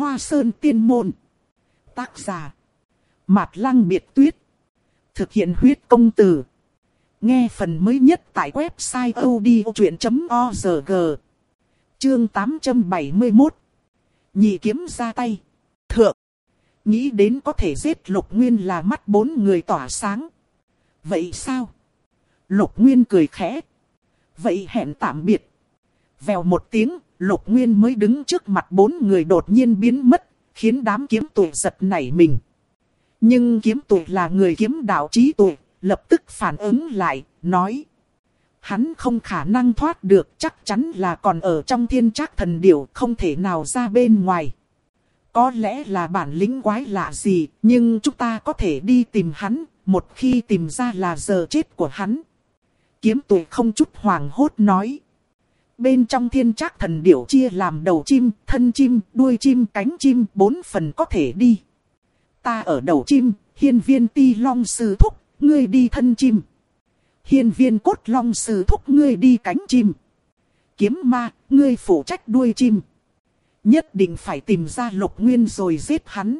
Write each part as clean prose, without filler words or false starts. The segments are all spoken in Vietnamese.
Hoa Sơn Tiên Môn. Tác giả Mạt Lăng Biệt Tuyết. Thực hiện huyết công từ. Nghe phần mới nhất tại website odchuyện.org. Chương 871. Nhị kiếm ra tay. Thượng. Nghĩ đến có thể giết Lục Nguyên là mắt bốn người tỏa sáng. Vậy sao? Lục Nguyên cười khẽ. Vậy hẹn tạm biệt. Vèo một tiếng, Lục Nguyên mới đứng trước mặt bốn người đột nhiên biến mất, khiến đám kiếm tụi giật nảy mình. Nhưng kiếm tụi là người kiếm đạo trí tụi, lập tức phản ứng lại, nói. Hắn không khả năng thoát được, chắc chắn là còn ở trong Thiên Trác Thần Điểu, không thể nào ra bên ngoài. Có lẽ là bản lĩnh quái lạ gì, nhưng chúng ta có thể đi tìm hắn, một khi tìm ra là giờ chết của hắn. Kiếm tụi không chút hoảng hốt nói. Bên trong Thiên Trác Thần Điểu chia làm đầu chim, thân chim, đuôi chim, cánh chim, 4 phần có thể đi. Ta ở đầu chim, Hiên Viên Ti Long sư thúc, ngươi đi thân chim. Hiên Viên Cốt Long sư thúc, ngươi đi cánh chim. Kiếm ma, ngươi phụ trách đuôi chim. Nhất định phải tìm ra Lục Nguyên rồi giết hắn.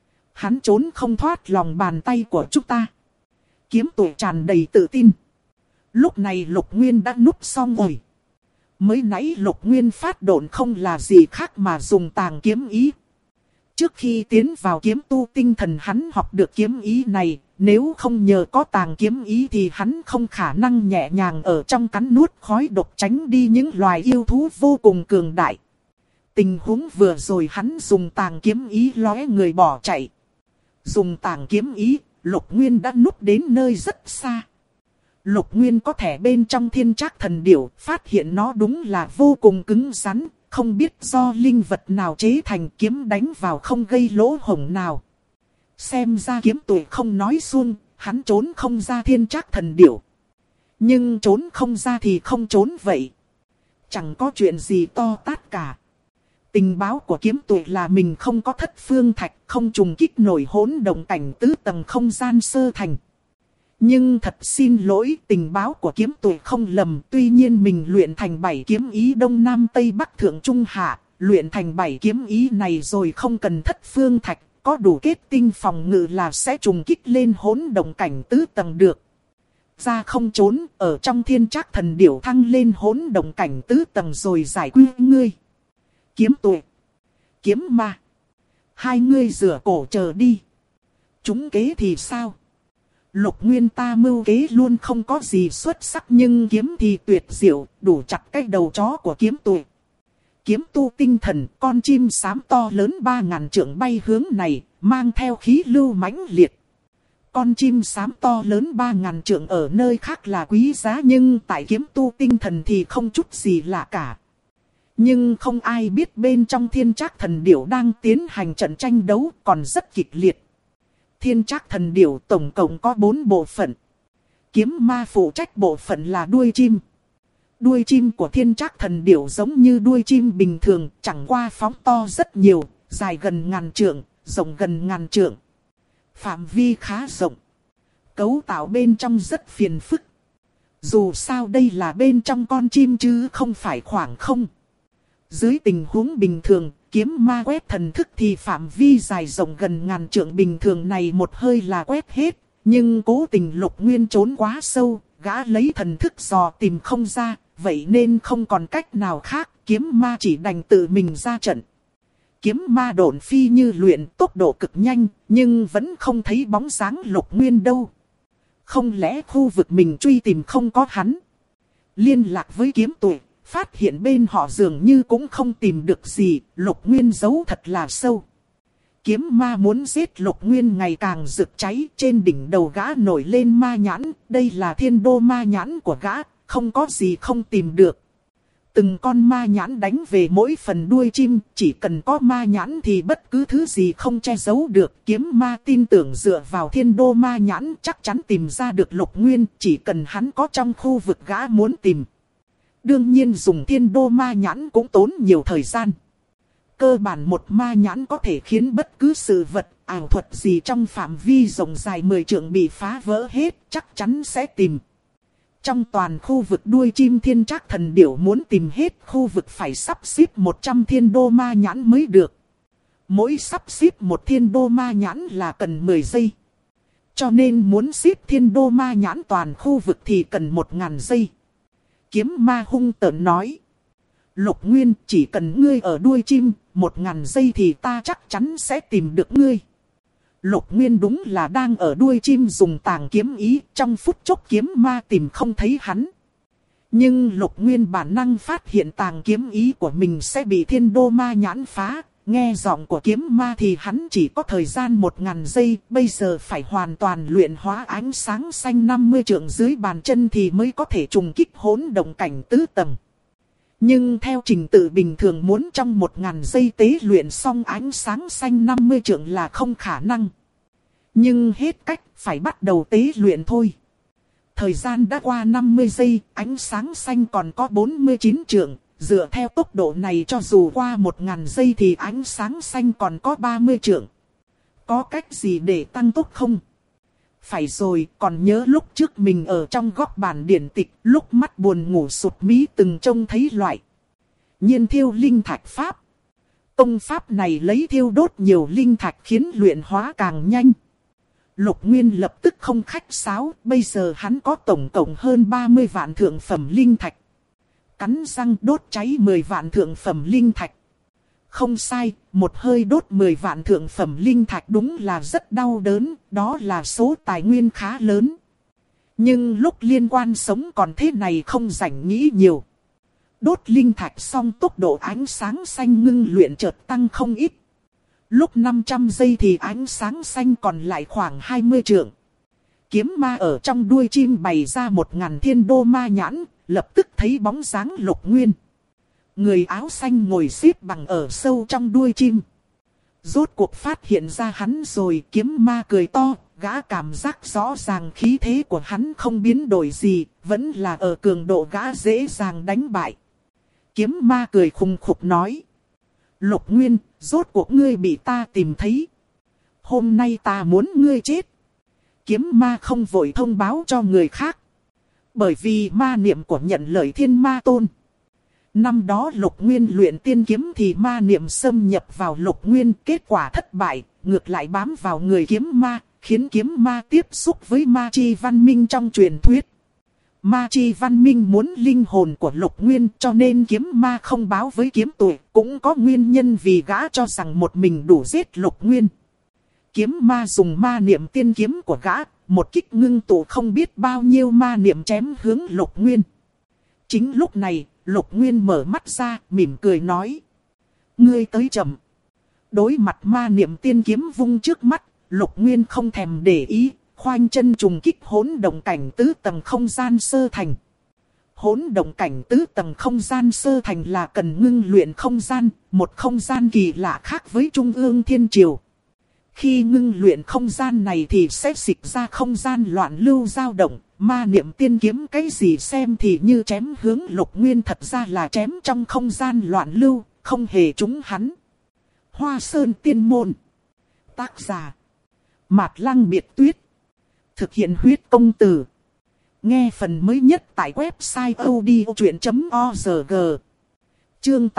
Hắn trốn không thoát lòng bàn tay của chúng ta. Kiếm tụi tràn đầy tự tin. Lúc này Lục Nguyên đã núp xong rồi. Mới nãy Lục Nguyên phát độn không là gì khác mà dùng tàng kiếm ý. Trước khi tiến vào kiếm tu tinh thần hắn học được kiếm ý này, nếu không nhờ có tàng kiếm ý thì hắn không khả năng nhẹ nhàng ở trong cắn nuốt khói độc tránh đi những loài yêu thú vô cùng cường đại. Tình huống vừa rồi hắn dùng tàng kiếm ý lóe người bỏ chạy. Dùng tàng kiếm ý, Lục Nguyên đã núp đến nơi rất xa. Lục Nguyên có thể bên trong Thiên Trác Thần Điểu, phát hiện nó đúng là vô cùng cứng rắn, không biết do linh vật nào chế thành, kiếm đánh vào không gây lỗ hổng nào. Xem ra kiếm tụi không nói suông, hắn trốn không ra Thiên Trác Thần Điểu. Nhưng trốn không ra thì không trốn vậy. Chẳng có chuyện gì to tát cả. Tình báo của kiếm tụi là mình không có thất phương thạch, không trùng kích nổi hỗn động cảnh tứ tầng không gian sơ thành. Nhưng thật xin lỗi, tình báo của kiếm tụi không lầm, tuy nhiên mình luyện thành 7 kiếm ý Đông Nam Tây Bắc Thượng Trung Hạ, luyện thành 7 kiếm ý này rồi không cần thất phương thạch, có đủ kết tinh phòng ngự là sẽ trùng kích lên hỗn động cảnh tứ tầng được. Ra không trốn, ở trong Thiên Trác Thần Điểu thăng lên hỗn động cảnh tứ tầng rồi giải quyết ngươi. Kiếm tụi, kiếm ma, hai ngươi rửa cổ chờ đi. Chúng kế thì sao? Lục Nguyên ta mưu kế luôn không có gì xuất sắc nhưng kiếm thì tuyệt diệu, đủ chặt cái đầu chó của kiếm tụi. Kiếm tu tinh thần, con chim xám to lớn 3000 trượng bay hướng này, mang theo khí lưu mãnh liệt. Con chim xám to lớn 3000 trượng ở nơi khác là quý giá nhưng tại kiếm tu tinh thần thì không chút gì lạ cả. Nhưng không ai biết bên trong Thiên Trác Thần Điểu đang tiến hành trận tranh đấu còn rất kịch liệt. Thiên Trác Thần Điểu tổng cộng có 4 bộ phận. Kiếm ma phụ trách bộ phận là đuôi chim. Đuôi chim của Thiên Trác Thần Điểu giống như đuôi chim bình thường, chẳng qua phóng to rất nhiều, dài gần 1000 trượng, rộng gần 1000 trượng. Phạm vi khá rộng. Cấu tạo bên trong rất phiền phức. Dù sao đây là bên trong con chim chứ không phải khoảng không. Dưới tình huống bình thường, kiếm ma quét thần thức thì phạm vi dài rộng gần 1000 trượng bình thường này một hơi là quét hết. Nhưng cố tình Lục Nguyên trốn quá sâu, gã lấy thần thức dò tìm không ra, vậy nên không còn cách nào khác, kiếm ma chỉ đành tự mình ra trận. Kiếm ma độn phi như luyện, tốc độ cực nhanh, nhưng vẫn không thấy bóng dáng Lục Nguyên đâu. Không lẽ khu vực mình truy tìm không có hắn? Liên lạc với kiếm tụi, phát hiện bên họ dường như cũng không tìm được gì, Lục Nguyên giấu thật là sâu. Kiếm ma muốn giết Lục Nguyên ngày càng rực cháy, trên đỉnh đầu gã nổi lên ma nhãn, đây là thiên đô ma nhãn của gã, không có gì không tìm được. Từng con ma nhãn đánh về mỗi phần đuôi chim, chỉ cần có ma nhãn thì bất cứ thứ gì không che giấu được. Kiếm ma tin tưởng dựa vào thiên đô ma nhãn chắc chắn tìm ra được Lục Nguyên, chỉ cần hắn có trong khu vực gã muốn tìm. Đương nhiên dùng thiên đô ma nhãn cũng tốn nhiều thời gian. Cơ bản một ma nhãn có thể khiến bất cứ sự vật, ảo thuật gì trong phạm vi rộng dài 10 trượng bị phá vỡ hết, chắc chắn sẽ tìm. Trong toàn khu vực đuôi chim Thiên Trác Thần Điểu muốn tìm hết khu vực phải sắp xếp 100 thiên đô ma nhãn mới được. Mỗi sắp xếp một thiên đô ma nhãn là cần 10 giây. Cho nên muốn xếp thiên đô ma nhãn toàn khu vực thì cần 1000 giây. Kiếm ma hung tợn nói. Lục Nguyên, chỉ cần ngươi ở đuôi chim, 1000 giây thì ta chắc chắn sẽ tìm được ngươi. Lục Nguyên đúng là đang ở đuôi chim dùng tàng kiếm ý, trong phút chốc kiếm ma tìm không thấy hắn. Nhưng Lục Nguyên bản năng phát hiện tàng kiếm ý của mình sẽ bị thiên đô ma nhãn phá. Nghe giọng của kiếm ma thì hắn chỉ có thời gian 1000 giây, bây giờ phải hoàn toàn luyện hóa ánh sáng xanh 50 trượng dưới bàn chân thì mới có thể trùng kích hỗn động cảnh tứ tầng. Nhưng theo trình tự bình thường muốn trong 1000 giây tế luyện xong ánh sáng xanh 50 trượng là không khả năng. Nhưng hết cách, phải bắt đầu tế luyện thôi. Thời gian đã qua 50 giây, ánh sáng xanh còn có 49 trượng. Dựa theo tốc độ này cho dù qua 1000 giây thì ánh sáng xanh còn có 30 trượng. Có cách gì để tăng tốc không? Phải rồi, còn nhớ lúc trước mình ở trong góc bản điển tịch, lúc mắt buồn ngủ sụp mí từng trông thấy loại nhiên thiêu linh thạch pháp. Công pháp này lấy thiêu đốt nhiều linh thạch khiến luyện hóa càng nhanh. Lục Nguyên lập tức không khách sáo, bây giờ hắn có tổng cộng hơn 30 vạn thượng phẩm linh thạch. Cắn răng đốt cháy 10 vạn thượng phẩm linh thạch. Không sai, một hơi đốt 10 vạn thượng phẩm linh thạch đúng là rất đau đớn, đó là số tài nguyên khá lớn. Nhưng lúc liên quan sống còn thế này không rảnh nghĩ nhiều. Đốt linh thạch xong tốc độ ánh sáng xanh ngưng luyện chợt tăng không ít. Lúc 500 giây thì ánh sáng xanh còn lại khoảng 20 trượng. Kiếm ma ở trong đuôi chim bày ra 1000 thiên đô ma nhãn, lập tức thấy bóng dáng Lục Nguyên. Người áo xanh ngồi xếp bằng ở sâu trong đuôi chim. Rốt cuộc phát hiện ra hắn rồi, kiếm ma cười to, gã cảm giác rõ ràng khí thế của hắn không biến đổi gì, vẫn là ở cường độ gã dễ dàng đánh bại. Kiếm ma cười khùng khục nói. Lục Nguyên, rốt cuộc ngươi bị ta tìm thấy. Hôm nay ta muốn ngươi chết. Kiếm ma không vội thông báo cho người khác. Bởi vì ma niệm của nhận lời thiên ma tôn. Năm đó Lục Nguyên luyện tiên kiếm thì ma niệm xâm nhập vào Lục Nguyên, kết quả thất bại, ngược lại bám vào người kiếm ma, khiến kiếm ma tiếp xúc với ma chi văn minh trong truyền thuyết. Ma chi văn minh muốn linh hồn của Lục Nguyên cho nên kiếm ma không báo với kiếm tụi, cũng có nguyên nhân vì gã cho rằng một mình đủ giết Lục Nguyên. Kiếm ma dùng ma niệm tiên kiếm của gã, một kích ngưng tụ không biết bao nhiêu ma niệm chém hướng Lục Nguyên. Chính lúc này, Lục Nguyên mở mắt ra, mỉm cười nói. Ngươi tới chậm. Đối mặt ma niệm tiên kiếm vung trước mắt, Lục Nguyên không thèm để ý, khoanh chân trùng kích hỗn động cảnh tứ tầng không gian sơ thành. Hỗn động cảnh tứ tầng không gian sơ thành là cần ngưng luyện không gian, một không gian kỳ lạ khác với Trung ương Thiên Triều. Khi ngưng luyện không gian này thì sẽ xịch ra không gian loạn lưu dao động, ma niệm tiên kiếm cái gì xem thì như chém hướng Lục Nguyên, thật ra là chém trong không gian loạn lưu, không hề trúng hắn. Hoa Sơn Tiên Môn. Tác giả Mạt Lăng Biệt Tuyết. Thực hiện huyết công từ. Nghe phần mới nhất tại website odchuyện.org. Chương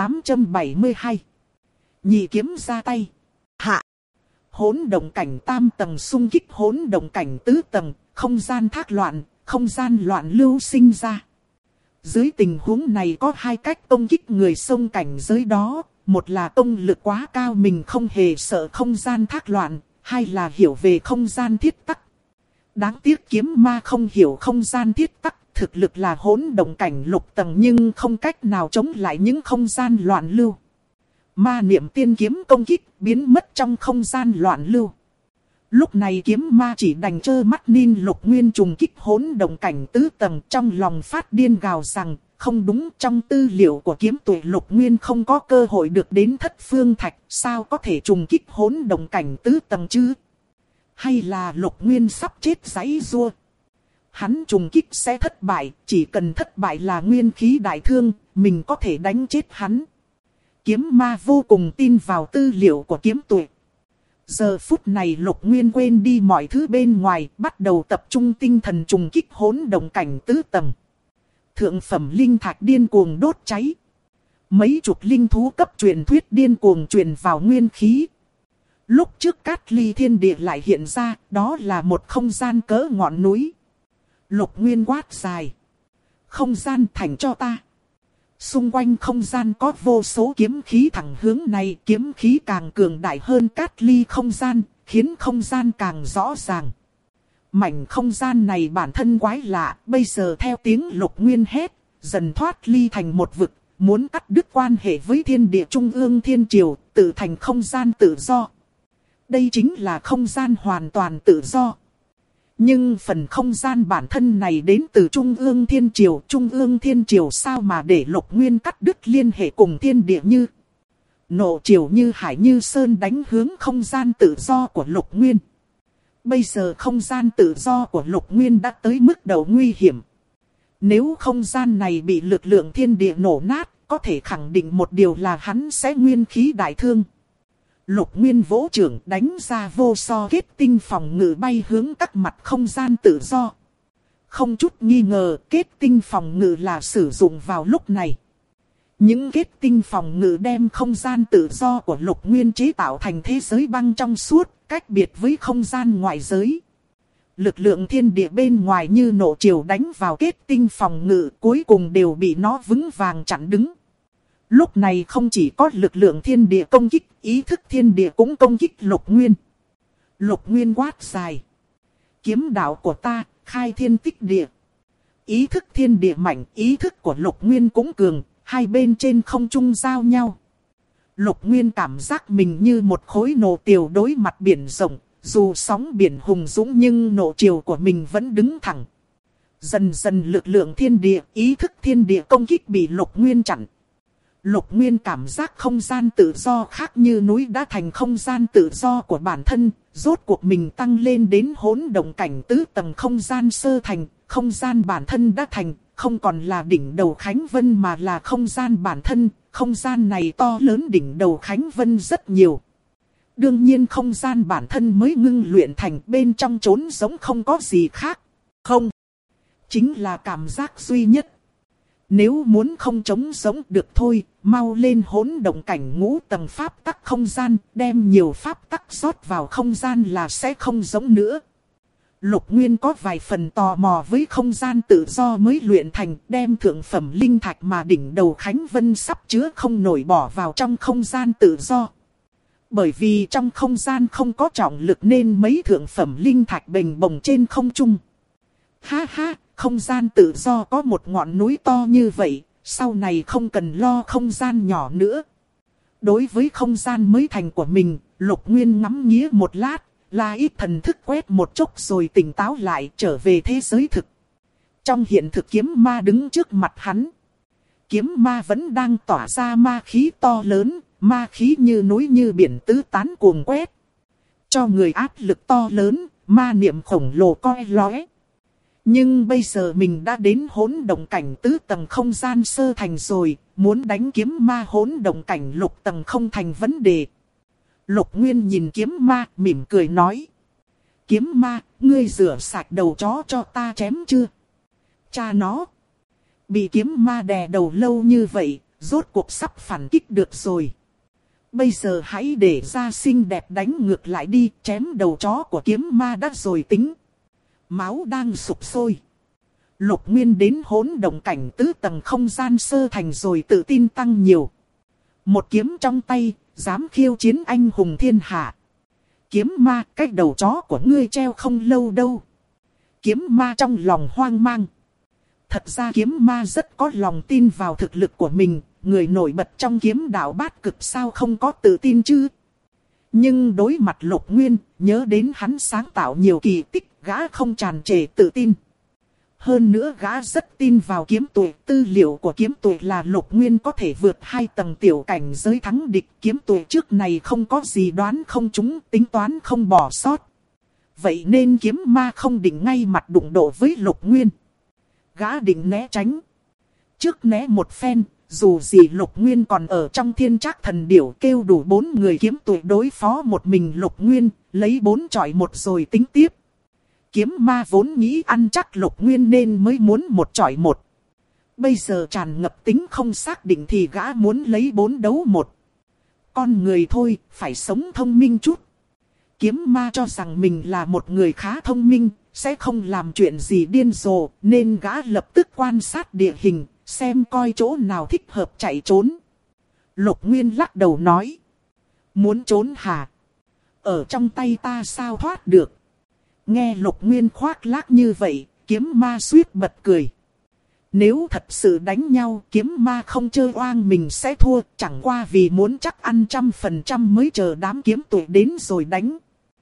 872. Nhị kiếm ra tay. Hạ. Hỗn động cảnh tam tầng xung kích hỗn động cảnh tứ tầng, không gian thác loạn, không gian loạn lưu sinh ra. Dưới tình huống này có hai cách công kích người xông cảnh giới đó, một là công lực quá cao mình không hề sợ không gian thác loạn, hai là hiểu về không gian thiết tắc. Đáng tiếc kiếm ma không hiểu không gian thiết tắc, thực lực là hỗn động cảnh lục tầng nhưng không cách nào chống lại những không gian loạn lưu. Ma niệm tiên kiếm công kích biến mất trong không gian loạn lưu. Lúc này kiếm ma chỉ đành trơ mắt nhìn Lục Nguyên trùng kích hỗn động cảnh tứ tầng, trong lòng phát điên gào rằng, không đúng, trong tư liệu của kiếm tụi Lục Nguyên không có cơ hội được đến Thất Phương Thạch, sao có thể trùng kích hỗn động cảnh tứ tầng chứ? Hay là Lục Nguyên sắp chết giãy giụa? Hắn trùng kích sẽ thất bại, chỉ cần thất bại là nguyên khí đại thương, mình có thể đánh chết hắn. Kiếm ma vô cùng tin vào tư liệu của kiếm tụi. Giờ phút này Lục Nguyên quên đi mọi thứ bên ngoài, bắt đầu tập trung tinh thần trùng kích hỗn động cảnh tứ tầng. Thượng phẩm linh thạch điên cuồng đốt cháy. Mấy chục linh thú cấp truyền thuyết điên cuồng truyền vào nguyên khí, Lúc trước Cát Ly thiên địa lại hiện ra, đó là một không gian cỡ ngọn núi. Lục Nguyên quát dài. Không gian thành cho ta. Xung quanh không gian có vô số kiếm khí thẳng hướng này, kiếm khí càng cường đại hơn Cát Ly không gian, khiến không gian càng rõ ràng. Mảnh không gian này bản thân quái lạ, bây giờ theo tiếng Lục Nguyên hét, dần thoát ly thành một vực, muốn cắt đứt quan hệ với thiên địa trung ương thiên triều, tự thành không gian tự do. Đây chính là không gian hoàn toàn tự do. Nhưng phần không gian bản thân này đến từ trung ương thiên triều sao mà để Lục Nguyên cắt đứt liên hệ cùng thiên địa như nộ triều như hải như sơn đánh hướng không gian tự do của Lục Nguyên. Bây giờ không gian tự do của Lục Nguyên đã tới mức độ nguy hiểm. Nếu không gian này bị lực lượng thiên địa nổ nát, có thể khẳng định một điều là hắn sẽ nguyên khí đại thương. Lục Nguyên vỗ trưởng đánh ra vô so kết tinh phòng ngự bay hướng các mặt không gian tự do. Không chút nghi ngờ kết tinh phòng ngự là sử dụng vào lúc này. Những kết tinh phòng ngự đem không gian tự do của Lục Nguyên chế tạo thành thế giới băng trong suốt, cách biệt với không gian ngoại giới. Lực lượng thiên địa bên ngoài như nộ triều đánh vào kết tinh phòng ngự, cuối cùng đều bị nó vững vàng chặn đứng. Lúc này không chỉ có lực lượng thiên địa công kích, ý thức thiên địa cũng công kích Lục Nguyên. Lục Nguyên quát dài. Kiếm đạo của ta, khai thiên tích địa. Ý thức thiên địa mạnh, ý thức của Lục Nguyên cũng cường, hai bên trên không trung giao nhau. Lục Nguyên cảm giác mình như một khối nộ tiều đối mặt biển rộng, dù sóng biển hùng dũng nhưng nộ triều của mình vẫn đứng thẳng. Dần dần lực lượng thiên địa, ý thức thiên địa công kích bị Lục Nguyên chặn. Lục Nguyên cảm giác không gian tự do khác như núi đã thành không gian tự do của bản thân, rốt cuộc mình tăng lên đến hỗn động cảnh tứ tầng không gian sơ thành, không gian bản thân đã thành, không còn là đỉnh đầu Khánh Vân mà là không gian bản thân, không gian này to lớn đỉnh đầu Khánh Vân rất nhiều. Đương nhiên không gian bản thân mới ngưng luyện thành, bên trong trốn giống không có gì khác. Không, chính là cảm giác duy nhất. Nếu muốn không trống giống được thôi, mau lên hỗn động cảnh ngũ tầng pháp tắc không gian, đem nhiều pháp tắc rót vào không gian là sẽ không giống nữa. Lục Nguyên có vài phần tò mò với không gian tự do mới luyện thành, đem thượng phẩm linh thạch mà đỉnh đầu Khánh Vân sắp chứa không nổi bỏ vào trong không gian tự do. Bởi vì trong không gian không có trọng lực nên mấy thượng phẩm linh thạch bềnh bồng trên không trung. Ha ha, không gian tự do có một ngọn núi to như vậy, sau này không cần lo không gian nhỏ nữa. Đối với không gian mới thành của mình, Lục Nguyên ngắm nghía một lát, là ít thần thức quét một chút rồi tỉnh táo lại trở về thế giới thực. Trong hiện thực kiếm ma đứng trước mặt hắn. Kiếm ma vẫn đang tỏa ra ma khí to lớn, ma khí như núi như biển tứ tán cuồng quét. Cho người áp lực to lớn, ma niệm khổng lồ coi lóe. Nhưng bây giờ mình đã đến hỗn động cảnh tứ tầng không gian sơ thành rồi, muốn đánh kiếm ma hỗn động cảnh lục tầng không thành vấn đề. Lục Nguyên nhìn kiếm ma, mỉm cười nói. Kiếm ma, ngươi rửa sạch đầu chó cho ta chém chưa? Cha nó. Bị kiếm ma đè đầu lâu như vậy, rốt cuộc sắp phản kích được rồi. Bây giờ hãy để ra xinh đẹp đánh ngược lại đi, chém đầu chó của kiếm ma đã rồi tính. Máu đang sục sôi. Lục Nguyên đến hỗn động cảnh tứ tầng không gian sơ thành rồi tự tin tăng nhiều. Một kiếm trong tay, dám khiêu chiến anh hùng thiên hạ. Kiếm ma, cái đầu chó của ngươi treo không lâu đâu. Kiếm ma trong lòng hoang mang. Thật ra kiếm ma rất có lòng tin vào thực lực của mình, người nổi bật trong kiếm đạo bát cực sao không có tự tin chứ. Nhưng đối mặt Lục Nguyên, nhớ đến hắn sáng tạo nhiều kỳ tích, gã không tràn trề tự tin. Hơn nữa gã rất tin vào kiếm tuệ, tư liệu của kiếm tuệ là Lục Nguyên có thể vượt 2 tầng tiểu cảnh giới thắng địch. Kiếm tuệ trước này không có gì đoán không trúng, tính toán không bỏ sót. Vậy nên kiếm ma không định ngay mặt đụng độ với Lục Nguyên. Gã định né tránh. Trước né một phen, dù gì Lục Nguyên còn ở trong thiên trác thần điểu, kêu đủ 4 người kiếm tuệ đối phó một mình Lục Nguyên, lấy 4 chọi 1 rồi tính tiếp. Kiếm ma vốn nghĩ ăn chắc Lục Nguyên nên mới muốn 1 chọi 1. Bây giờ tràn ngập tính không xác định thì gã muốn lấy 4 đấu 1. Con người thôi, phải sống thông minh chút. Kiếm ma cho rằng mình là một người khá thông minh, sẽ không làm chuyện gì điên rồ, nên gã lập tức quan sát địa hình, xem coi chỗ nào thích hợp chạy trốn. Lục Nguyên lắc đầu nói. Muốn trốn hả? Ở trong tay ta sao thoát được? Nghe Lục Nguyên khoác lác như vậy, kiếm ma suýt bật cười. Nếu thật sự đánh nhau, kiếm ma không chơi oang mình sẽ thua, chẳng qua vì muốn chắc ăn 100% mới chờ đám kiếm tụi đến rồi đánh.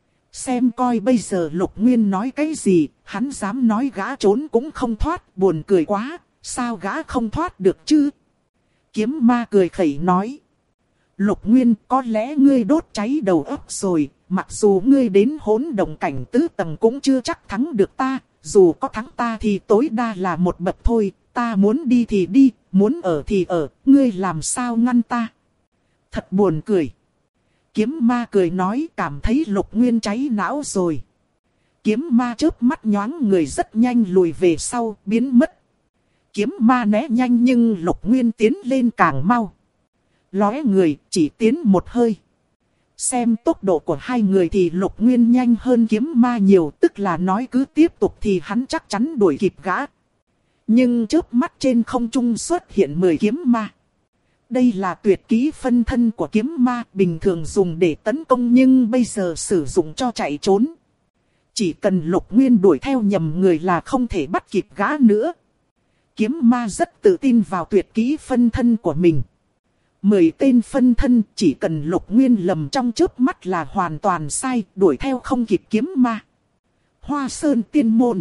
Xem coi bây giờ Lục Nguyên nói cái gì, hắn dám nói gã trốn cũng không thoát, buồn cười quá, sao gã không thoát được chứ? Kiếm ma cười khẩy nói. Lục Nguyên, có lẽ ngươi đốt cháy đầu óc rồi, mặc dù ngươi đến hỗn động cảnh tứ tầng cũng chưa chắc thắng được ta, dù có thắng ta thì tối đa là một bậc thôi, ta muốn đi thì đi, muốn ở thì ở, ngươi làm sao ngăn ta? Thật buồn cười. Kiếm ma cười nói cảm thấy Lục Nguyên cháy não rồi. Kiếm ma chớp mắt nhoáng người rất nhanh lùi về sau, biến mất. Kiếm ma né nhanh nhưng Lục Nguyên tiến lên càng mau. Lóe người chỉ tiến một hơi. Xem tốc độ của hai người thì Lục Nguyên nhanh hơn kiếm ma nhiều, tức là nói cứ tiếp tục thì hắn chắc chắn đuổi kịp gã. Nhưng chớp mắt trên không trung xuất hiện 10 kiếm ma. Đây là tuyệt kỹ phân thân của kiếm ma, bình thường dùng để tấn công nhưng bây giờ sử dụng cho chạy trốn. Chỉ cần Lục Nguyên đuổi theo nhầm người là không thể bắt kịp gã nữa. Kiếm ma rất tự tin vào tuyệt kỹ phân thân của mình. 10 tên phân thân chỉ cần Lục Nguyên lầm trong chớp mắt là hoàn toàn sai, đuổi theo không kịp kiếm ma. Hoa Sơn Tiên Môn.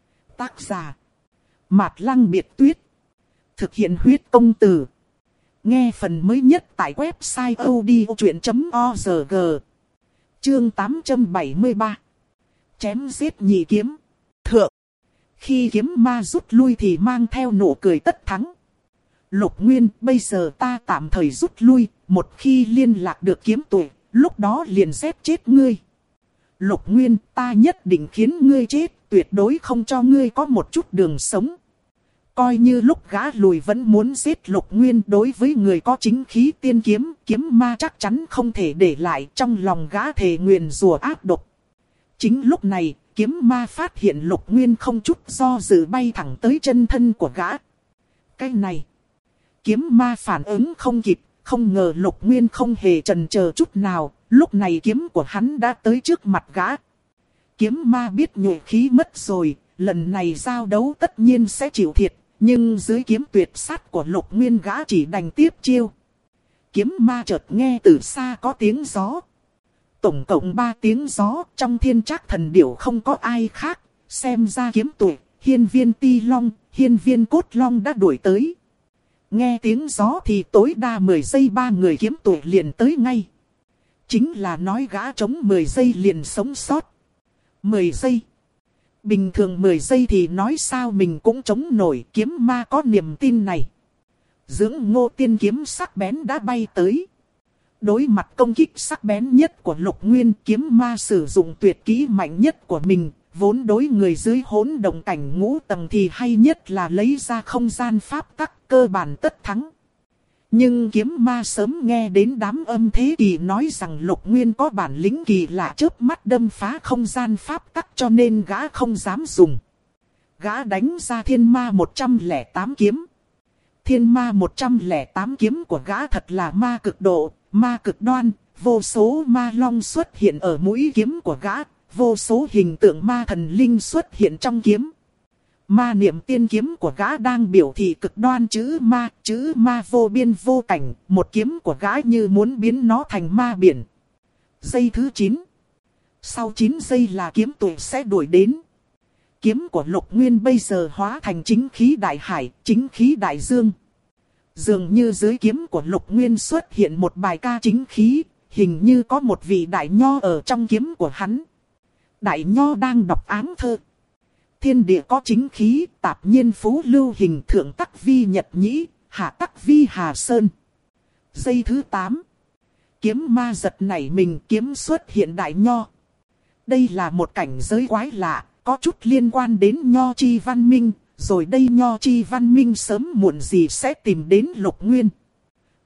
Tác giả Mạt Lăng Biệt Tuyết. Thực hiện huyết công từ. Nghe phần mới nhất tại website odchuyện.org. Chương 873. Chém giết nhị kiếm. Thượng. Khi kiếm ma rút lui thì mang theo nụ cười tất thắng. Lục Nguyên, bây giờ ta tạm thời rút lui, một khi liên lạc được kiếm tụi, lúc đó liền giết chết ngươi. Lục Nguyên, ta nhất định khiến ngươi chết, tuyệt đối không cho ngươi có một chút đường sống. Coi như lúc gã lùi vẫn muốn giết Lục Nguyên, đối với người có chính khí tiên kiếm, kiếm ma chắc chắn không thể để lại, trong lòng gã thề nguyền rủa ác độc. Chính lúc này, kiếm ma phát hiện Lục Nguyên không chút do dự bay thẳng tới chân thân của gã. Cái này, kiếm ma phản ứng không kịp, không ngờ Lục Nguyên không hề chần chờ chút nào, lúc này kiếm của hắn đã tới trước mặt gã. Kiếm ma biết nhuệ khí mất rồi, lần này giao đấu tất nhiên sẽ chịu thiệt, nhưng dưới kiếm tuyệt sát của Lục Nguyên gã chỉ đành tiếp chiêu. Kiếm ma chợt nghe từ xa có tiếng gió. Tổng cộng 3 tiếng gió, trong thiên trác thần điểu không có ai khác, xem ra kiếm tuổi, hiên viên ti long, hiên viên cốt long đã đuổi tới. Nghe tiếng gió thì tối đa 10 giây 3 người kiếm tuổi liền tới ngay. Chính là nói gã chống 10 giây liền sống sót. 10 giây. Bình thường 10 giây thì nói sao mình cũng chống nổi, kiếm ma có niềm tin này. Dưỡng Ngô tiên kiếm sắc bén đã bay tới. Đối mặt công kích sắc bén nhất của Lục Nguyên, kiếm ma sử dụng tuyệt kỹ mạnh nhất của mình. Vốn đối người dưới hỗn động cảnh ngũ tầng thì hay nhất là lấy ra không gian pháp tắc, cơ bản tất thắng. Nhưng kiếm ma sớm nghe đến đám âm thế kỳ nói rằng Lục Nguyên có bản lĩnh kỳ lạ chớp mắt đâm phá không gian pháp tắc, cho nên gã không dám dùng. Gã đánh ra thiên ma 108 kiếm. Thiên ma 108 kiếm của gã thật là ma cực độ, ma cực đoan, vô số ma long xuất hiện ở mũi kiếm của gã, vô số hình tượng ma thần linh xuất hiện trong kiếm. Ma niệm tiên kiếm của gã đang biểu thị cực đoan chữ ma vô biên vô cảnh, một kiếm của gã như muốn biến nó thành ma biển. Giây thứ 9. Sau 9 giây là kiếm tuổi sẽ đuổi đến. Kiếm của Lục Nguyên bây giờ hóa thành chính khí đại hải, chính khí đại dương. Dường như dưới kiếm của Lục Nguyên xuất hiện một bài ca chính khí, hình như có một vị đại nho ở trong kiếm của hắn. Đại nho đang đọc áng thơ. Thiên địa có chính khí, tạp nhiên phú lưu hình, thượng tắc vi nhật nhĩ, hạ tắc vi hà sơn. Giây thứ 8. Kiếm ma giật nảy mình, kiếm xuất hiện đại nho. Đây là một cảnh giới quái lạ, có chút liên quan đến nho chi văn minh, rồi đây nho chi văn minh sớm muộn gì sẽ tìm đến Lục Nguyên.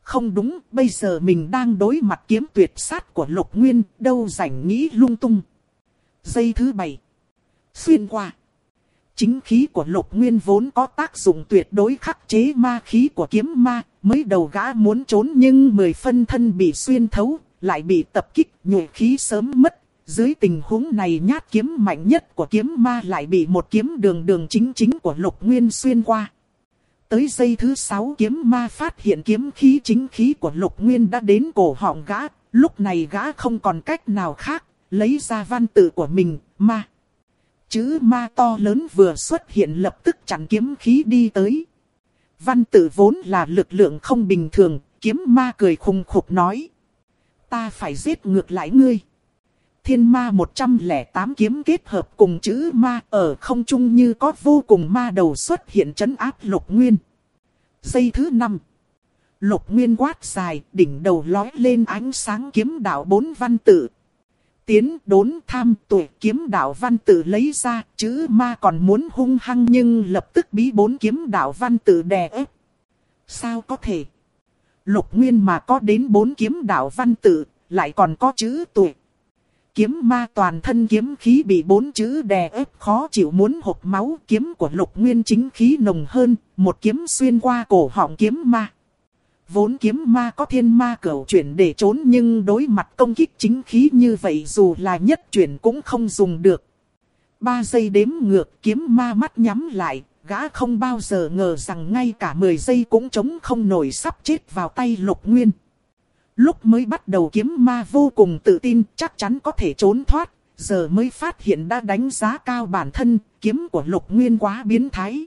Không đúng, bây giờ mình đang đối mặt kiếm tuyệt sát của Lục Nguyên, đâu rảnh nghĩ lung tung. Giây thứ 7. Xuyên qua. Chính khí của Lục Nguyên vốn có tác dụng tuyệt đối khắc chế ma khí của kiếm ma, mới đầu gã muốn trốn nhưng 10 phân thân bị xuyên thấu, lại bị tập kích, nhuệ khí sớm mất. Dưới tình huống này nhát kiếm mạnh nhất của kiếm ma lại bị một kiếm đường đường chính chính của Lục Nguyên xuyên qua. Tới giây thứ 6 kiếm ma phát hiện kiếm khí chính khí của Lục Nguyên đã đến cổ họng gã, lúc này gã không còn cách nào khác, lấy ra văn tự của mình, ma. Chữ ma to lớn vừa xuất hiện lập tức chặn kiếm khí đi tới. Văn tự vốn là lực lượng không bình thường, kiếm ma cười khùng khục nói. Ta phải giết ngược lại ngươi. Thiên ma 108 kiếm kết hợp cùng chữ ma ở không trung như có vô cùng ma đầu xuất hiện trấn áp Lục Nguyên. Giây thứ 5. Lục Nguyên quát dài, đỉnh đầu lói lên ánh sáng kiếm đạo 4 văn tự. Tiến, đốn, tham, tuệ, kiếm đạo văn tự lấy ra, chữ ma còn muốn hung hăng nhưng lập tức bí 4 kiếm đạo văn tự đè ép. Sao có thể? Lục Nguyên mà có đến 4 kiếm đạo văn tự, lại còn có chữ tuệ. Kiếm ma toàn thân kiếm khí bị 4 chữ đè ép khó chịu muốn hộc máu. Kiếm của Lục Nguyên chính khí nồng hơn, một kiếm xuyên qua cổ họng kiếm ma. Vốn kiếm ma có thiên ma cửu chuyển để trốn nhưng đối mặt công kích chính khí như vậy dù là nhất chuyển cũng không dùng được. 3 giây đếm ngược, kiếm ma mắt nhắm lại, gã không bao giờ ngờ rằng ngay cả 10 giây cũng chống không nổi, sắp chết vào tay Lục Nguyên. Lúc mới bắt đầu kiếm ma vô cùng tự tin chắc chắn có thể trốn thoát, giờ mới phát hiện đã đánh giá cao bản thân, kiếm của Lục Nguyên quá biến thái.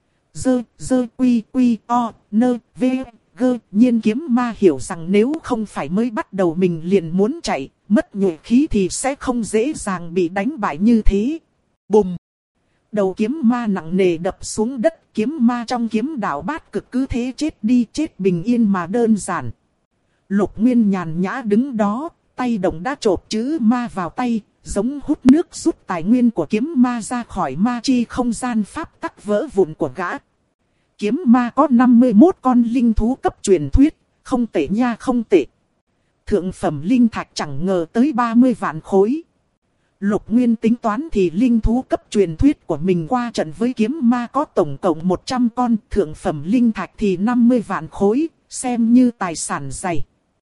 Quy o nơ v gơ, nhiên kiếm ma hiểu rằng nếu không phải mới bắt đầu mình liền muốn chạy, mất nhuệ khí thì sẽ không dễ dàng bị đánh bại như thế. Bùm! Đầu kiếm ma nặng nề đập xuống đất, kiếm ma trong kiếm đạo bát cực cứ thế chết đi, chết bình yên mà đơn giản. Lục Nguyên nhàn nhã đứng đó, tay động đã chộp chữ ma vào tay, giống hút nước rút tài nguyên của kiếm ma ra khỏi ma chi không gian pháp tắc vỡ vụn của gã. Kiếm ma có 51 con linh thú cấp truyền thuyết, không tệ nha không tệ. Thượng phẩm linh thạch chẳng ngờ tới 30 vạn khối. Lục Nguyên tính toán thì linh thú cấp truyền thuyết của mình qua trận với kiếm ma có tổng cộng 100 con, thượng phẩm linh thạch thì 50 vạn khối, xem như tài sản dày.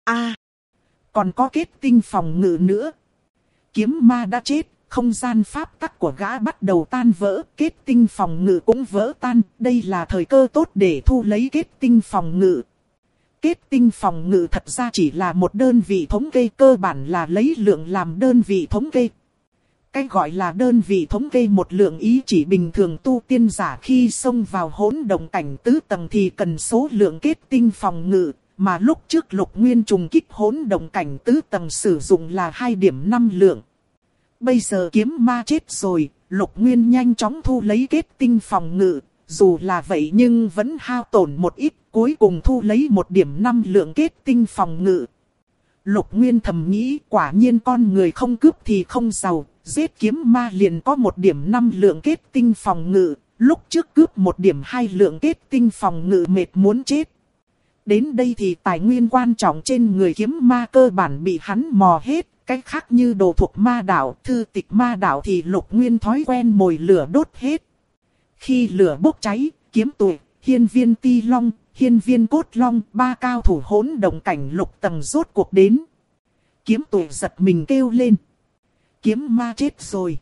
Còn có kết tinh phòng ngự nữa. Kiếm ma đã chết, không gian pháp tắc của gã bắt đầu tan vỡ, kết tinh phòng ngự cũng vỡ tan, đây là thời cơ tốt để thu lấy kết tinh phòng ngự. Kết tinh phòng ngự thật ra chỉ là một đơn vị thống kê, cơ bản là lấy lượng làm đơn vị thống kê. Cái gọi là đơn vị thống kê một lượng ý chỉ bình thường tu tiên giả khi xông vào hỗn động cảnh tứ tầng thì cần số lượng kết tinh phòng ngự, mà lúc trước Lục Nguyên trùng kích hỗn động cảnh tứ tầng sử dụng là 2.5 lượng. Bây giờ kiếm ma chết rồi, Lục Nguyên nhanh chóng thu lấy kết tinh phòng ngự, dù là vậy nhưng vẫn hao tổn một ít, cuối cùng thu lấy 1.5 lượng kết tinh phòng ngự. Lục Nguyên thầm nghĩ quả nhiên con người không cướp thì không giàu, giết kiếm ma liền có 1.5 lượng kết tinh phòng ngự, lúc trước cướp 1.2 lượng kết tinh phòng ngự mệt muốn chết. Đến đây thì tài nguyên quan trọng trên người kiếm ma cơ bản bị hắn mò hết, cách khác như đồ thuộc ma đạo, thư tịch ma đạo thì Lục Nguyên thói quen mồi lửa đốt hết. Khi lửa bốc cháy, kiếm tuệ, hiên viên ti long, hiên viên cốt long, 3 cao thủ hỗn động cảnh lục tầng rốt cuộc đến. Kiếm tuệ giật mình kêu lên. Kiếm ma chết rồi.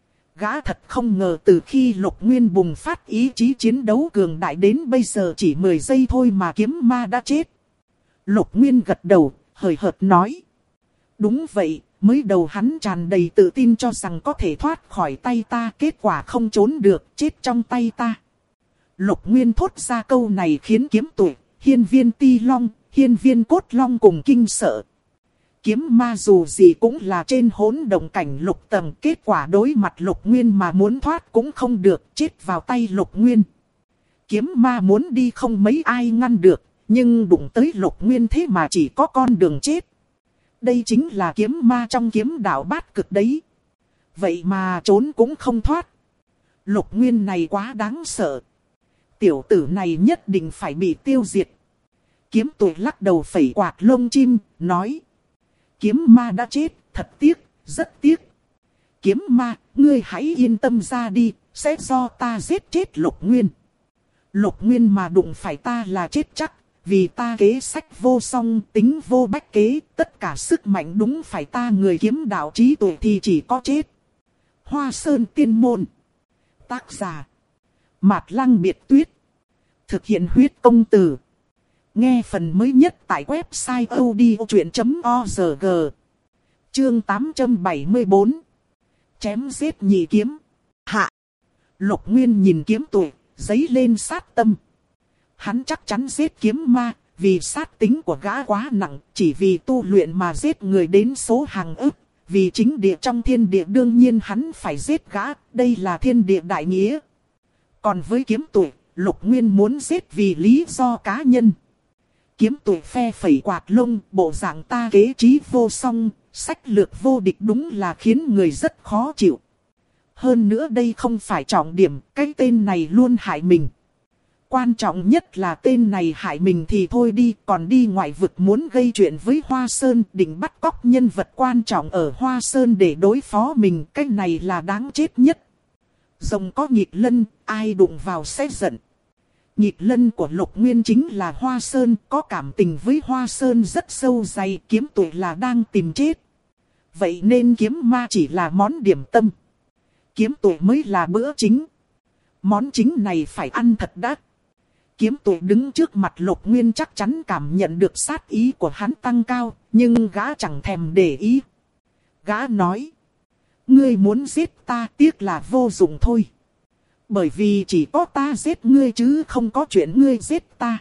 Gã thật không ngờ từ khi Lục Nguyên bùng phát ý chí chiến đấu cường đại đến bây giờ chỉ 10 giây thôi mà kiếm ma đã chết. Lục Nguyên gật đầu, hời hợt nói. Đúng vậy, mới đầu hắn tràn đầy tự tin cho rằng có thể thoát khỏi tay ta, kết quả không trốn được, chết trong tay ta. Lục Nguyên thốt ra câu này khiến kiếm tuệ, hiên viên ti long, hiên viên cốt long cùng kinh sợ. Kiếm ma dù gì cũng là trên hỗn động cảnh lục tầng, kết quả đối mặt Lục Nguyên mà muốn thoát cũng không được, chết vào tay Lục Nguyên. Kiếm ma muốn đi không mấy ai ngăn được, nhưng đụng tới Lục Nguyên thế mà chỉ có con đường chết. Đây chính là kiếm ma trong kiếm đạo bát cực đấy. Vậy mà trốn cũng không thoát. Lục Nguyên này quá đáng sợ. Tiểu tử này nhất định phải bị tiêu diệt. Kiếm Tuệ lắc đầu phẩy quạt lông chim, nói. Kiếm ma đã chết, thật tiếc, rất tiếc. Kiếm ma, ngươi hãy yên tâm ra đi, sẽ do ta giết chết Lục Nguyên. Lục Nguyên mà đụng phải ta là chết chắc, vì ta kế sách vô song, tính vô bách kế, tất cả sức mạnh đúng phải ta người kiếm đạo trí tuệ thì chỉ có chết. Hoa Sơn Tiên Môn. Tác giả. Mạt Lăng Biệt Tuyết. Thực hiện huyết công từ. Nghe phần mới nhất tại website odchuyện.org. Chương 874. Chém giết nhị kiếm. Hạ. Lục Nguyên nhìn Kiếm Tuệ, dấy lên sát tâm. Hắn chắc chắn giết kiếm ma, vì sát tính của gã quá nặng, chỉ vì tu luyện mà giết người đến số hàng ức. Vì chính địa trong thiên địa đương nhiên hắn phải giết gã, đây là thiên địa đại nghĩa. Còn với Kiếm Tuệ, Lục Nguyên muốn giết vì lý do cá nhân. Kiếm Tuệ phe phẩy quạt lông, bộ dạng ta kế trí vô song, sách lược vô địch đúng là khiến người rất khó chịu. Hơn nữa đây không phải trọng điểm, cái tên này luôn hại mình. Quan trọng nhất là tên này hại mình thì thôi đi, còn đi ngoại vực muốn gây chuyện với Hoa Sơn, định bắt cóc nhân vật quan trọng ở Hoa Sơn để đối phó mình, cái này là đáng chết nhất. Rồng có nhịp lân, ai đụng vào sẽ giận. Nhịp lân của Lục Nguyên chính là Hoa Sơn, có cảm tình với Hoa Sơn rất sâu dày, Kiếm Tuệ là đang tìm chết. Vậy nên kiếm ma chỉ là món điểm tâm. Kiếm Tuệ mới là bữa chính. Món chính này phải ăn thật đắt. Kiếm Tuệ đứng trước mặt Lục Nguyên chắc chắn cảm nhận được sát ý của hắn tăng cao, nhưng gã chẳng thèm để ý. Gã nói, ngươi muốn giết ta tiếc là vô dụng thôi. Bởi vì chỉ có ta giết ngươi chứ không có chuyện ngươi giết ta.